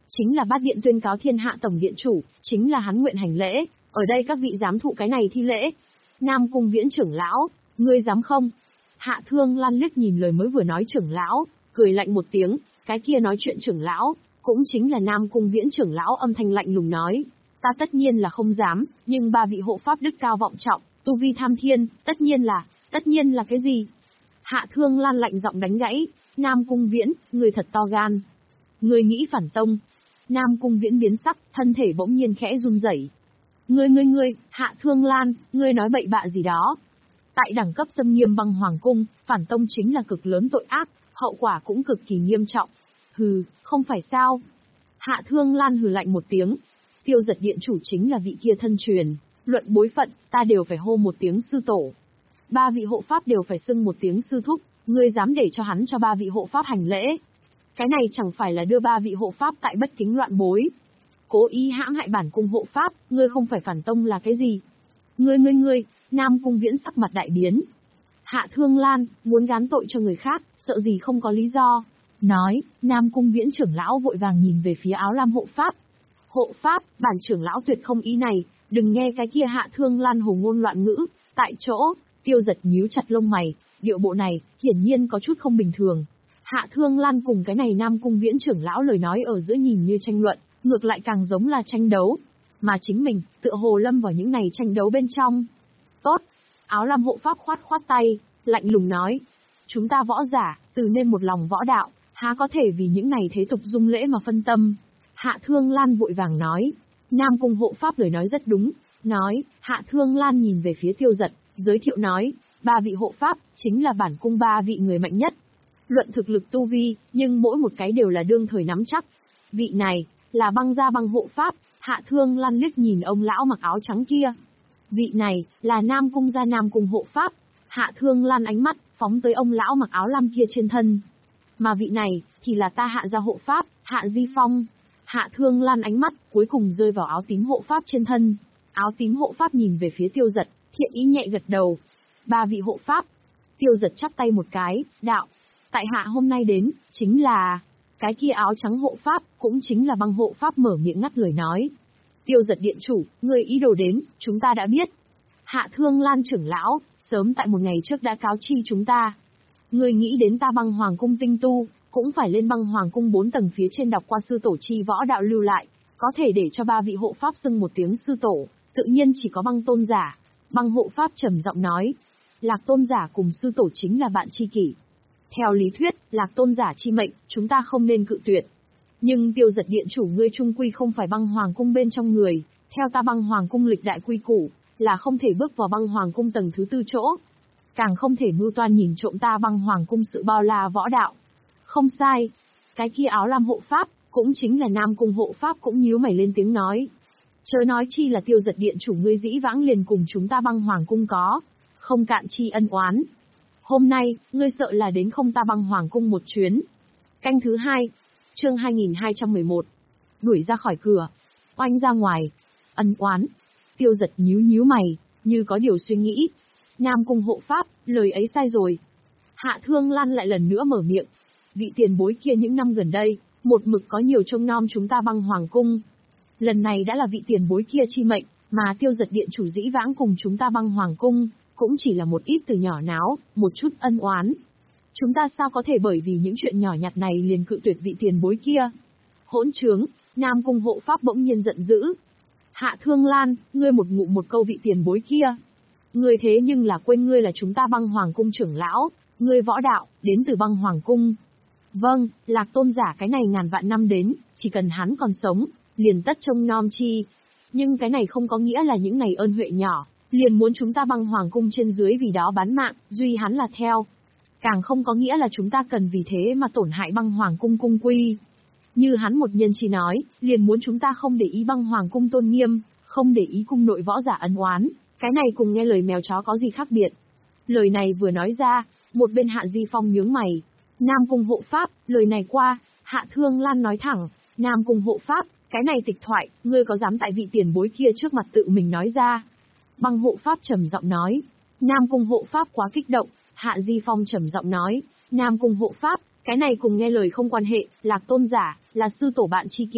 chính là Bát Điện tuyên cáo thiên hạ tổng điện chủ, chính là hắn nguyện hành lễ, ở đây các vị dám thụ cái này thi lễ. Nam Cung Viễn trưởng lão, ngươi dám không? Hạ Thương Lan liếc nhìn lời mới vừa nói trưởng lão, cười lạnh một tiếng, cái kia nói chuyện trưởng lão, cũng chính là Nam Cung Viễn trưởng lão âm thanh lạnh lùng nói, ta tất nhiên là không dám, nhưng ba vị hộ pháp đức cao vọng trọng, tu vi tham thiên, tất nhiên là, tất nhiên là cái gì? Hạ Thương Lan lạnh giọng đánh gãy, Nam Cung Viễn, người thật to gan. Người nghĩ phản tông. Nam Cung Viễn biến sắc, thân thể bỗng nhiên khẽ run rẩy. Ngươi ngươi ngươi, Hạ Thương Lan, ngươi nói bậy bạ gì đó? Tại đẳng cấp xâm nghiêm băng hoàng cung, phản tông chính là cực lớn tội ác, hậu quả cũng cực kỳ nghiêm trọng. Hừ, không phải sao? Hạ Thương Lan hừ lạnh một tiếng. Tiêu Giật điện chủ chính là vị kia thân truyền, luận bối phận, ta đều phải hô một tiếng sư tổ. Ba vị hộ pháp đều phải xưng một tiếng sư thúc, ngươi dám để cho hắn cho ba vị hộ pháp hành lễ? Cái này chẳng phải là đưa ba vị hộ pháp tại bất kính loạn bối. Cố ý hãm hại bản cung hộ pháp, ngươi không phải phản tông là cái gì? Ngươi ngươi ngươi, Nam Cung Viễn sắc mặt đại biến. Hạ Thương Lan, muốn gán tội cho người khác, sợ gì không có lý do. Nói, Nam Cung Viễn trưởng lão vội vàng nhìn về phía áo lam hộ pháp. Hộ pháp, bản trưởng lão tuyệt không ý này, đừng nghe cái kia Hạ Thương Lan hồ ngôn loạn ngữ. Tại chỗ, Tiêu Giật nhíu chặt lông mày, điệu bộ này, hiển nhiên có chút không bình thường. Hạ Thương Lan cùng cái này Nam Cung Viễn trưởng lão lời nói ở giữa nhìn như tranh luận, ngược lại càng giống là tranh đấu. Mà chính mình, tựa hồ lâm vào những này tranh đấu bên trong. Tốt! Áo lam hộ pháp khoát khoát tay, lạnh lùng nói. Chúng ta võ giả, từ nên một lòng võ đạo, há có thể vì những này thế tục dung lễ mà phân tâm. Hạ Thương Lan vội vàng nói. Nam Cung hộ pháp lời nói rất đúng. Nói, Hạ Thương Lan nhìn về phía Tiêu Giật, giới thiệu nói, ba vị hộ pháp, chính là bản cung ba vị người mạnh nhất. Luận thực lực tu vi, nhưng mỗi một cái đều là đương thời nắm chắc. Vị này, là băng gia băng hộ pháp. Hạ Thương Lan liếc nhìn ông lão mặc áo trắng kia. Vị này, là Nam Cung gia Nam Cung hộ pháp. Hạ Thương Lan ánh mắt, phóng tới ông lão mặc áo lam kia trên thân. Mà vị này, thì là ta Hạ gia hộ pháp, Hạ Di Phong. Hạ Thương Lan ánh mắt, cuối cùng rơi vào áo tím hộ pháp trên thân. Áo tím hộ pháp nhìn về phía Tiêu Giật, thiện ý nhẹ gật đầu. Ba vị hộ pháp. Tiêu Giật chắp tay một cái, đạo. Tại hạ hôm nay đến, chính là... Cái kia áo trắng hộ pháp, cũng chính là băng hộ pháp mở miệng ngắt lời nói. Tiêu Giật điện chủ, người ý đồ đến, chúng ta đã biết. Hạ Thương Lan trưởng lão, sớm tại một ngày trước đã cáo chi chúng ta. Người nghĩ đến ta băng hoàng cung tinh tu, cũng phải lên băng hoàng cung bốn tầng phía trên đọc qua sư tổ chi võ đạo lưu lại, có thể để cho ba vị hộ pháp xưng một tiếng sư tổ, tự nhiên chỉ có băng tôn giả. Băng hộ pháp trầm giọng nói, Lạc tôn giả cùng sư tổ chính là bạn tri kỷ. Theo lý thuyết, Lạc tôn giả chi mệnh, chúng ta không nên cự tuyệt. Nhưng Tiêu Giật điện chủ ngươi trung quy không phải băng hoàng cung bên trong người, theo ta băng hoàng cung lịch đại quy củ, là không thể bước vào băng hoàng cung tầng thứ tư chỗ. Càng không thể mưu toan nhìn trộm ta băng hoàng cung sự bao la võ đạo. Không sai. Cái kia áo lam hộ pháp, cũng chính là Nam Cung hộ pháp cũng nhíu mày lên tiếng nói. Chớ nói chi là Tiêu Giật điện chủ ngươi dĩ vãng liền cùng chúng ta băng hoàng cung có. Không cạn chi ân oán. Hôm nay, ngươi sợ là đến không ta băng hoàng cung một chuyến. Canh thứ hai. Chương hai nghìn hai trăm mười một. Đuổi ra khỏi cửa. Oanh ra ngoài. Ân oán. Tiêu Giật nhíu nhíu mày, như có điều suy nghĩ. Nam Cung hộ pháp, lời ấy sai rồi. Hạ Thương Lan lại lần nữa mở miệng. Vị tiền bối kia những năm gần đây, một mực có nhiều trông nom chúng ta băng hoàng cung. Lần này đã là vị tiền bối kia chi mệnh, mà Tiêu Giật điện chủ dĩ vãng cùng chúng ta băng hoàng cung, cũng chỉ là một ít từ nhỏ náo, một chút ân oán. Chúng ta sao có thể bởi vì những chuyện nhỏ nhặt này liền cự tuyệt vị tiền bối kia? Hỗn trướng, Nam Cung hộ pháp bỗng nhiên giận dữ. Hạ Thương Lan, ngươi một ngụ một câu vị tiền bối kia. Ngươi thế nhưng là quên ngươi là chúng ta băng hoàng cung trưởng lão, ngươi võ đạo, đến từ băng hoàng cung. Vâng, Lạc tôn giả cái này ngàn vạn năm đến, chỉ cần hắn còn sống, liền tất trông nom chi. Nhưng cái này không có nghĩa là những này ơn huệ nhỏ, liền muốn chúng ta băng hoàng cung trên dưới vì đó bán mạng, duy hắn là theo. Càng không có nghĩa là chúng ta cần vì thế mà tổn hại băng hoàng cung cung quy. Như hắn một nhân chi nói, liền muốn chúng ta không để ý băng hoàng cung tôn nghiêm, không để ý cung nội võ giả ân oán, cái này cùng nghe lời mèo chó có gì khác biệt. Lời này vừa nói ra, một bên Hạ Di Phong nhướng mày. Nam Cung hộ pháp, lời này qua, Hạ Thương Lan nói thẳng, Nam Cung hộ pháp, cái này tịch thoại, ngươi có dám tại vị tiền bối kia trước mặt tự mình nói ra? Băng hộ pháp trầm giọng nói. Nam Cung hộ pháp quá kích động. Hạ Di Phong trầm giọng nói. Nam Cung hộ pháp, cái này cùng nghe lời không quan hệ, Lạc tôn giả, là sư tổ bạn tri kỷ,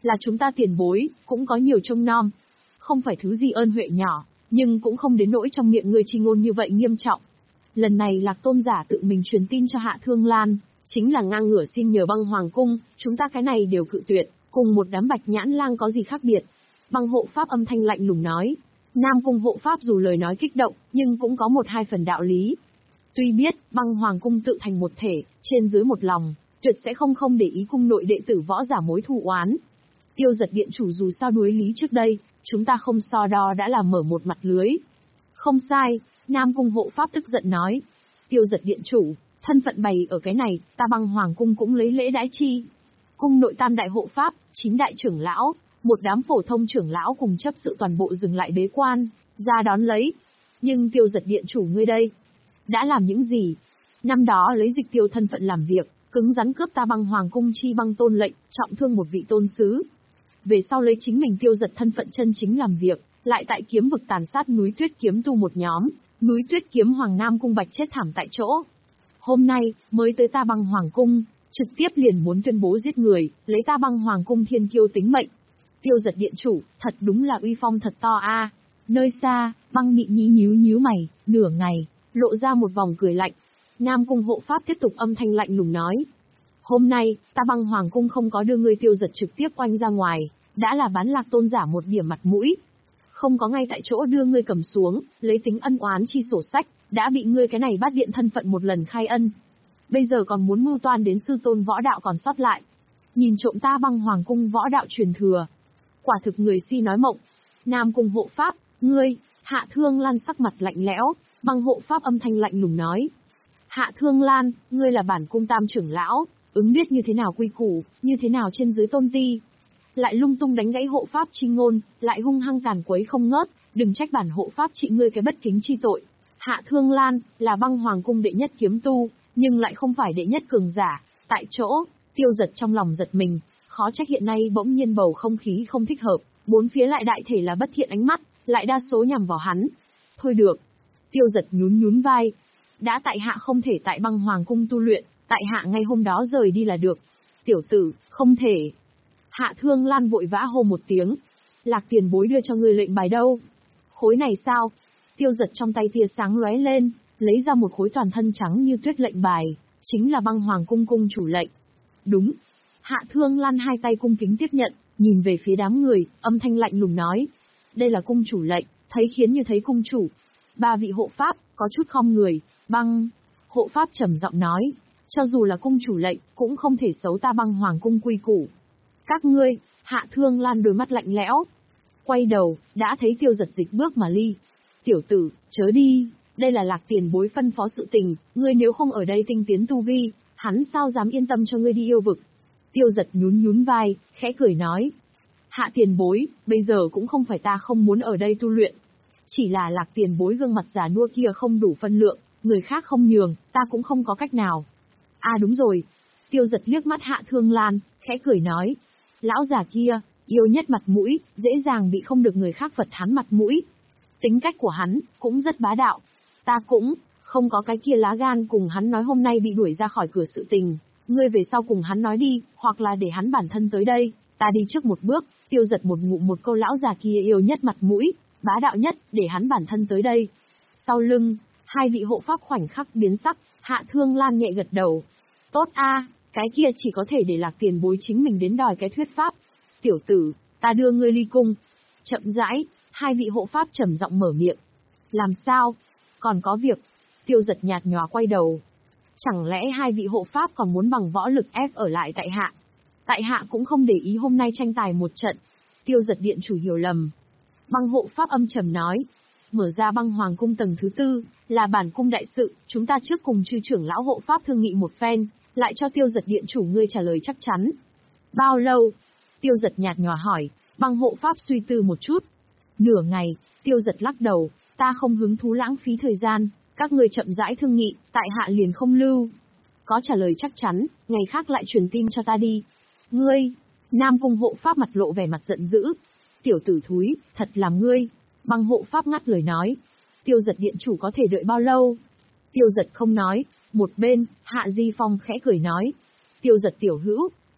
là chúng ta tiền bối, cũng có nhiều trông nom. Không phải thứ gì ơn huệ nhỏ, nhưng cũng không đến nỗi trong miệng ngươi chi ngôn như vậy nghiêm trọng. Lần này Lạc Tôn giả tự mình truyền tin cho Hạ Thương Lan, chính là ngang ngửa xin nhờ băng hoàng cung, chúng ta cái này đều cự tuyệt, cùng một đám bạch nhãn lang có gì khác biệt. Băng hộ pháp âm thanh lạnh lùng nói. Nam cung hộ pháp dù lời nói kích động, nhưng cũng có một hai phần đạo lý. Tuy biết, băng hoàng cung tự thành một thể, trên dưới một lòng, tuyệt sẽ không không để ý cung nội đệ tử võ giả mối thù oán. Tiêu Giật điện chủ dù sao đối lý trước đây, chúng ta không so đo đã là mở một mặt lưới. Không sai, Nam cung hộ pháp tức giận nói. Tiêu Giật điện chủ, thân phận bày ở cái này, ta băng hoàng cung cũng lấy lễ đãi chi. Cung nội tam đại hộ pháp, chín đại trưởng lão, một đám phổ thông trưởng lão cùng chấp sự toàn bộ dừng lại bế quan, ra đón lấy. Nhưng Tiêu Giật điện chủ ngươi đây, đã làm những gì? Năm đó lấy dịch tiêu thân phận làm việc, cứng rắn cướp ta băng hoàng cung chi băng tôn lệnh, trọng thương một vị tôn sứ. Về sau lấy chính mình Tiêu Giật thân phận chân chính làm việc, lại tại kiếm vực tàn sát núi tuyết kiếm tu một nhóm, núi tuyết kiếm hoàng nam cung bạch chết thảm tại chỗ. Hôm nay, mới tới ta băng hoàng cung, trực tiếp liền muốn tuyên bố giết người, lấy ta băng hoàng cung thiên kiêu tính mệnh. Tiêu Giật điện chủ, thật đúng là uy phong thật to a. Nơi xa, băng mị nhí nhíu nhíu mày, nửa ngày, lộ ra một vòng cười lạnh. Nam cung hộ pháp tiếp tục âm thanh lạnh lùng nói. Hôm nay, ta băng hoàng cung không có đưa ngươi Tiêu Giật trực tiếp oanh ra ngoài, đã là bán Lạc Tôn giả một điểm mặt mũi. Không có ngay tại chỗ đưa ngươi cầm xuống, lấy tính ân oán chi sổ sách, đã bị ngươi cái này bắt điện thân phận một lần khai ân. Bây giờ còn muốn mưu toan đến sư tôn võ đạo còn sót lại. Nhìn trộm ta băng hoàng cung võ đạo truyền thừa. Quả thực người si nói mộng. Nam cung hộ pháp, ngươi, Hạ Thương Lan sắc mặt lạnh lẽo, băng hộ pháp âm thanh lạnh lùng nói. Hạ Thương Lan, ngươi là bản cung tam trưởng lão, ứng biết như thế nào quy củ, như thế nào trên dưới tôn ti. Lại lung tung đánh gãy hộ pháp chi ngôn, lại hung hăng càn quấy không ngớt, đừng trách bản hộ pháp trị ngươi cái bất kính chi tội. Hạ Thương Lan, là băng hoàng cung đệ nhất kiếm tu, nhưng lại không phải đệ nhất cường giả. Tại chỗ, Tiêu Giật trong lòng giật mình, khó trách hiện nay bỗng nhiên bầu không khí không thích hợp, bốn phía lại đại thể là bất thiện ánh mắt, lại đa số nhằm vào hắn. Thôi được. Tiêu Giật nhún nhún vai. Đã tại hạ không thể tại băng hoàng cung tu luyện, tại hạ ngay hôm đó rời đi là được. Tiểu tử, không thể. Hạ Thương Lan vội vã hô một tiếng. Lạc tiền bối đưa cho ngươi lệnh bài đâu? Khối này sao? Tiêu Giật trong tay tia sáng lóe lên, lấy ra một khối toàn thân trắng như tuyết lệnh bài, chính là băng hoàng cung cung chủ lệnh. Đúng. Hạ Thương Lan hai tay cung kính tiếp nhận, nhìn về phía đám người, âm thanh lạnh lùng nói. Đây là cung chủ lệnh, thấy khiến như thấy cung chủ. Ba vị hộ pháp, có chút khom người, băng. Hộ pháp trầm giọng nói, cho dù là cung chủ lệnh, cũng không thể xấu ta băng hoàng cung quy củ. Các ngươi, Hạ Thương Lan đôi mắt lạnh lẽo. Quay đầu, đã thấy Tiêu Giật dịch bước mà ly. Tiểu tử, chớ đi, đây là Lạc tiền bối phân phó sự tình, ngươi nếu không ở đây tinh tiến tu vi, hắn sao dám yên tâm cho ngươi đi yêu vực. Tiêu Giật nhún nhún vai, khẽ cười nói. Hạ tiền bối, bây giờ cũng không phải ta không muốn ở đây tu luyện. Chỉ là Lạc tiền bối gương mặt già nua kia không đủ phân lượng, người khác không nhường, ta cũng không có cách nào. À đúng rồi. Tiêu Giật liếc mắt Hạ Thương Lan, khẽ cười nói. Lão già kia, yêu nhất mặt mũi, dễ dàng bị không được người khác vật hắn mặt mũi. Tính cách của hắn, cũng rất bá đạo. Ta cũng, không có cái kia lá gan cùng hắn nói hôm nay bị đuổi ra khỏi cửa sự tình. Ngươi về sau cùng hắn nói đi, hoặc là để hắn bản thân tới đây, ta đi trước một bước. Tiêu Giật một ngụm một câu lão già kia yêu nhất mặt mũi, bá đạo nhất, để hắn bản thân tới đây. Sau lưng, hai vị hộ pháp khoảnh khắc biến sắc, Hạ Thương Lan nhẹ gật đầu. Tốt a, cái kia chỉ có thể để Lạc tiền bối chính mình đến đòi cái thuyết pháp. Tiểu tử, ta đưa ngươi ly cung. Chậm rãi, hai vị hộ pháp trầm giọng mở miệng. Làm sao? Còn có việc. Tiêu Giật nhạt nhòa quay đầu. Chẳng lẽ hai vị hộ pháp còn muốn bằng võ lực ép ở lại tại hạ? Tại hạ cũng không để ý hôm nay tranh tài một trận. Tiêu Giật điện chủ hiểu lầm. Băng hộ pháp âm trầm nói. Mở ra băng hoàng cung tầng thứ tư, là bản cung đại sự, chúng ta trước cùng chư trưởng lão hộ pháp thương nghị một phen, lại cho Tiêu Giật điện chủ ngươi trả lời chắc chắn. Bao lâu? Tiêu Giật nhạt nhòa hỏi, băng hộ pháp suy tư một chút. Nửa ngày, Tiêu Giật lắc đầu, ta không hứng thú lãng phí thời gian, các ngươi chậm rãi thương nghị, tại hạ liền không lưu. Có trả lời chắc chắn, ngày khác lại truyền tin cho ta đi. Ngươi, Nam cung hộ pháp mặt lộ vẻ mặt giận dữ. Tiểu tử thúi, thật làm ngươi. Băng hộ pháp ngắt lời nói. Tiêu Giật điện chủ có thể đợi bao lâu? Tiêu Giật không nói, một bên, Hạ Di Phong khẽ cười nói. Tiêu Giật tiểu hữu,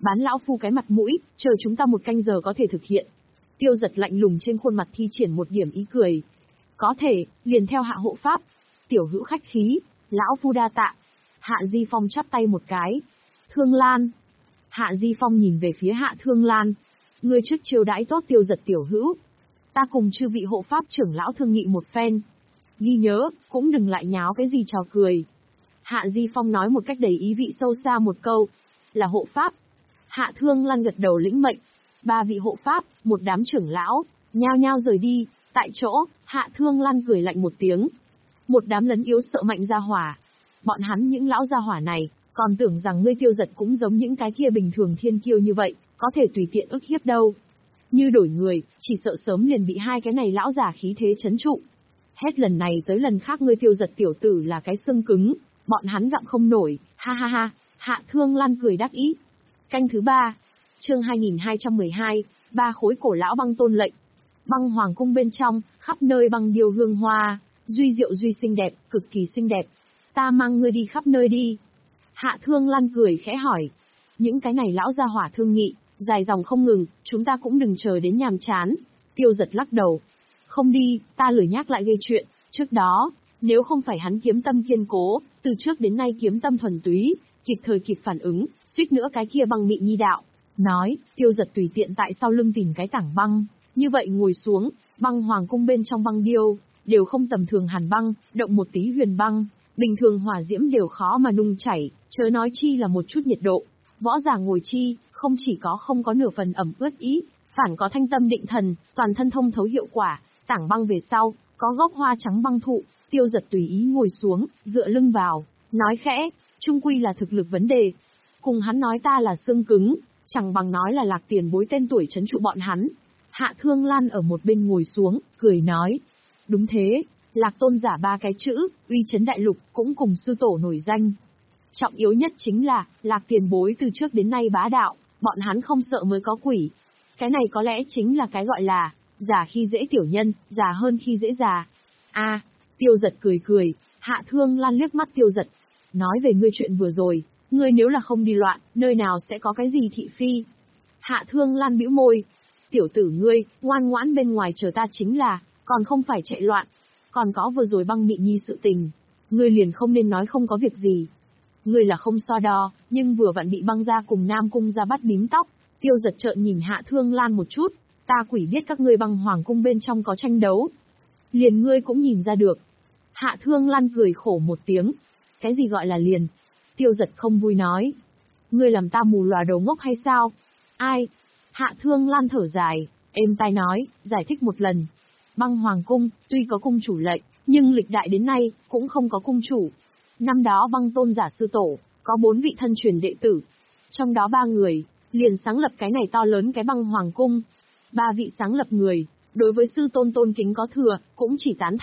Bán lão phu cái mặt mũi, chờ chúng ta một canh giờ có thể thực hiện. Tiêu Giật lạnh lùng trên khuôn mặt thi triển một điểm ý cười. Có thể, liền theo hạ hộ pháp. Tiểu hữu khách khí, lão phu đa tạ. Hạ Di Phong chắp tay một cái. Thương Lan. Hạ Di Phong nhìn về phía Hạ Thương Lan. Ngươi trước chiêu đãi tốt Tiêu Giật tiểu hữu. Ta cùng chư vị hộ pháp trưởng lão thương nghị một phen. Ghi nhớ, cũng đừng lại nháo cái gì trò cười. Hạ Di Phong nói một cách đầy ý vị sâu xa một câu. Là hộ pháp. Hạ Thương Lan gật đầu lĩnh mệnh. Ba vị hộ pháp, một đám trưởng lão, nhao nhao rời đi. Tại chỗ, Hạ Thương Lan cười lạnh một tiếng. Một đám lấn yếu sợ mạnh gia hỏa. Bọn hắn những lão gia hỏa này, còn tưởng rằng ngươi Tiêu Giật cũng giống những cái kia bình thường thiên kiêu như vậy, có thể tùy tiện ức hiếp đâu. Như đổi người, chỉ sợ sớm liền bị hai cái này lão già khí thế chấn trụ. Hết lần này tới lần khác ngươi Tiêu Giật tiểu tử là cái xương cứng, bọn hắn gặm không nổi, ha ha ha. Hạ Thương Lan cười đắc ý. Canh thứ ba, chương hai nghìn hai trăm mười hai, ba khối cổ lão băng tôn lệnh. Băng hoàng cung bên trong, khắp nơi băng điêu hương hoa, duy diệu duy xinh đẹp, cực kỳ xinh đẹp. Ta mang ngươi đi khắp nơi đi. Hạ Thương Lan cười khẽ hỏi. Những cái này lão gia hỏa thương nghị, dài dòng không ngừng, chúng ta cũng đừng chờ đến nhàm chán. Tiêu Giật lắc đầu. Không đi, ta lười nhắc lại gây chuyện. Trước đó, nếu không phải hắn kiếm tâm kiên cố, từ trước đến nay kiếm tâm thuần túy, kịp thời kịp phản ứng, suýt nữa cái kia băng mị nhi đạo. Nói, Tiêu Giật tùy tiện tại sau lưng tìm cái tảng băng, như vậy ngồi xuống, băng hoàng cung bên trong băng điêu, đều không tầm thường hàn băng, động một tí huyền băng, bình thường hỏa diễm đều khó mà nung chảy, chớ nói chi là một chút nhiệt độ. Võ giả ngồi chi, không chỉ có không có nửa phần ẩm ướt ý, phản có thanh tâm định thần, toàn thân thông thấu hiệu quả. Tảng băng về sau, có gốc hoa trắng băng thụ, Tiêu Giật tùy ý ngồi xuống, dựa lưng vào, nói khẽ, chung quy là thực lực vấn đề. Cùng hắn nói ta là xương cứng, chẳng bằng nói là Lạc tiền bối tên tuổi trấn trụ bọn hắn. Hạ Thương Lan ở một bên ngồi xuống, cười nói. Đúng thế, Lạc tôn giả ba cái chữ, uy chấn đại lục, cũng cùng sư tổ nổi danh. Trọng yếu nhất chính là, Lạc tiền bối từ trước đến nay bá đạo, bọn hắn không sợ mới có quỷ. Cái này có lẽ chính là cái gọi là, già khi dễ tiểu nhân, già hơn khi dễ già. A, Tiêu Giật cười cười, Hạ Thương Lan liếc mắt Tiêu Giật. Nói về ngươi chuyện vừa rồi, ngươi nếu là không đi loạn, nơi nào sẽ có cái gì thị phi? Hạ Thương Lan bĩu môi. Tiểu tử ngươi, ngoan ngoãn bên ngoài chờ ta chính là, còn không phải chạy loạn. Còn có vừa rồi băng mị nhi sự tình, ngươi liền không nên nói không có việc gì. Ngươi là không so đo, nhưng vừa vặn bị băng ra cùng Nam Cung ra bắt bím tóc. Tiêu Giật trợn nhìn Hạ Thương Lan một chút, ta quỷ biết các ngươi băng hoàng cung bên trong có tranh đấu. Liền ngươi cũng nhìn ra được. Hạ Thương Lan cười khổ một tiếng. Cái gì gọi là liền? Tiêu Giật không vui nói. Ngươi làm ta mù lòa đầu ngốc hay sao? Ai? Hạ Thương Lan thở dài, êm tai nói, giải thích một lần. Băng hoàng cung, tuy có cung chủ lệnh, nhưng lịch đại đến nay, cũng không có cung chủ. Năm đó băng tôn giả sư tổ, có bốn vị thân truyền đệ tử. Trong đó ba người, liền sáng lập cái này to lớn cái băng hoàng cung. Ba vị sáng lập người, đối với sư tôn tôn kính có thừa, cũng chỉ tán thành.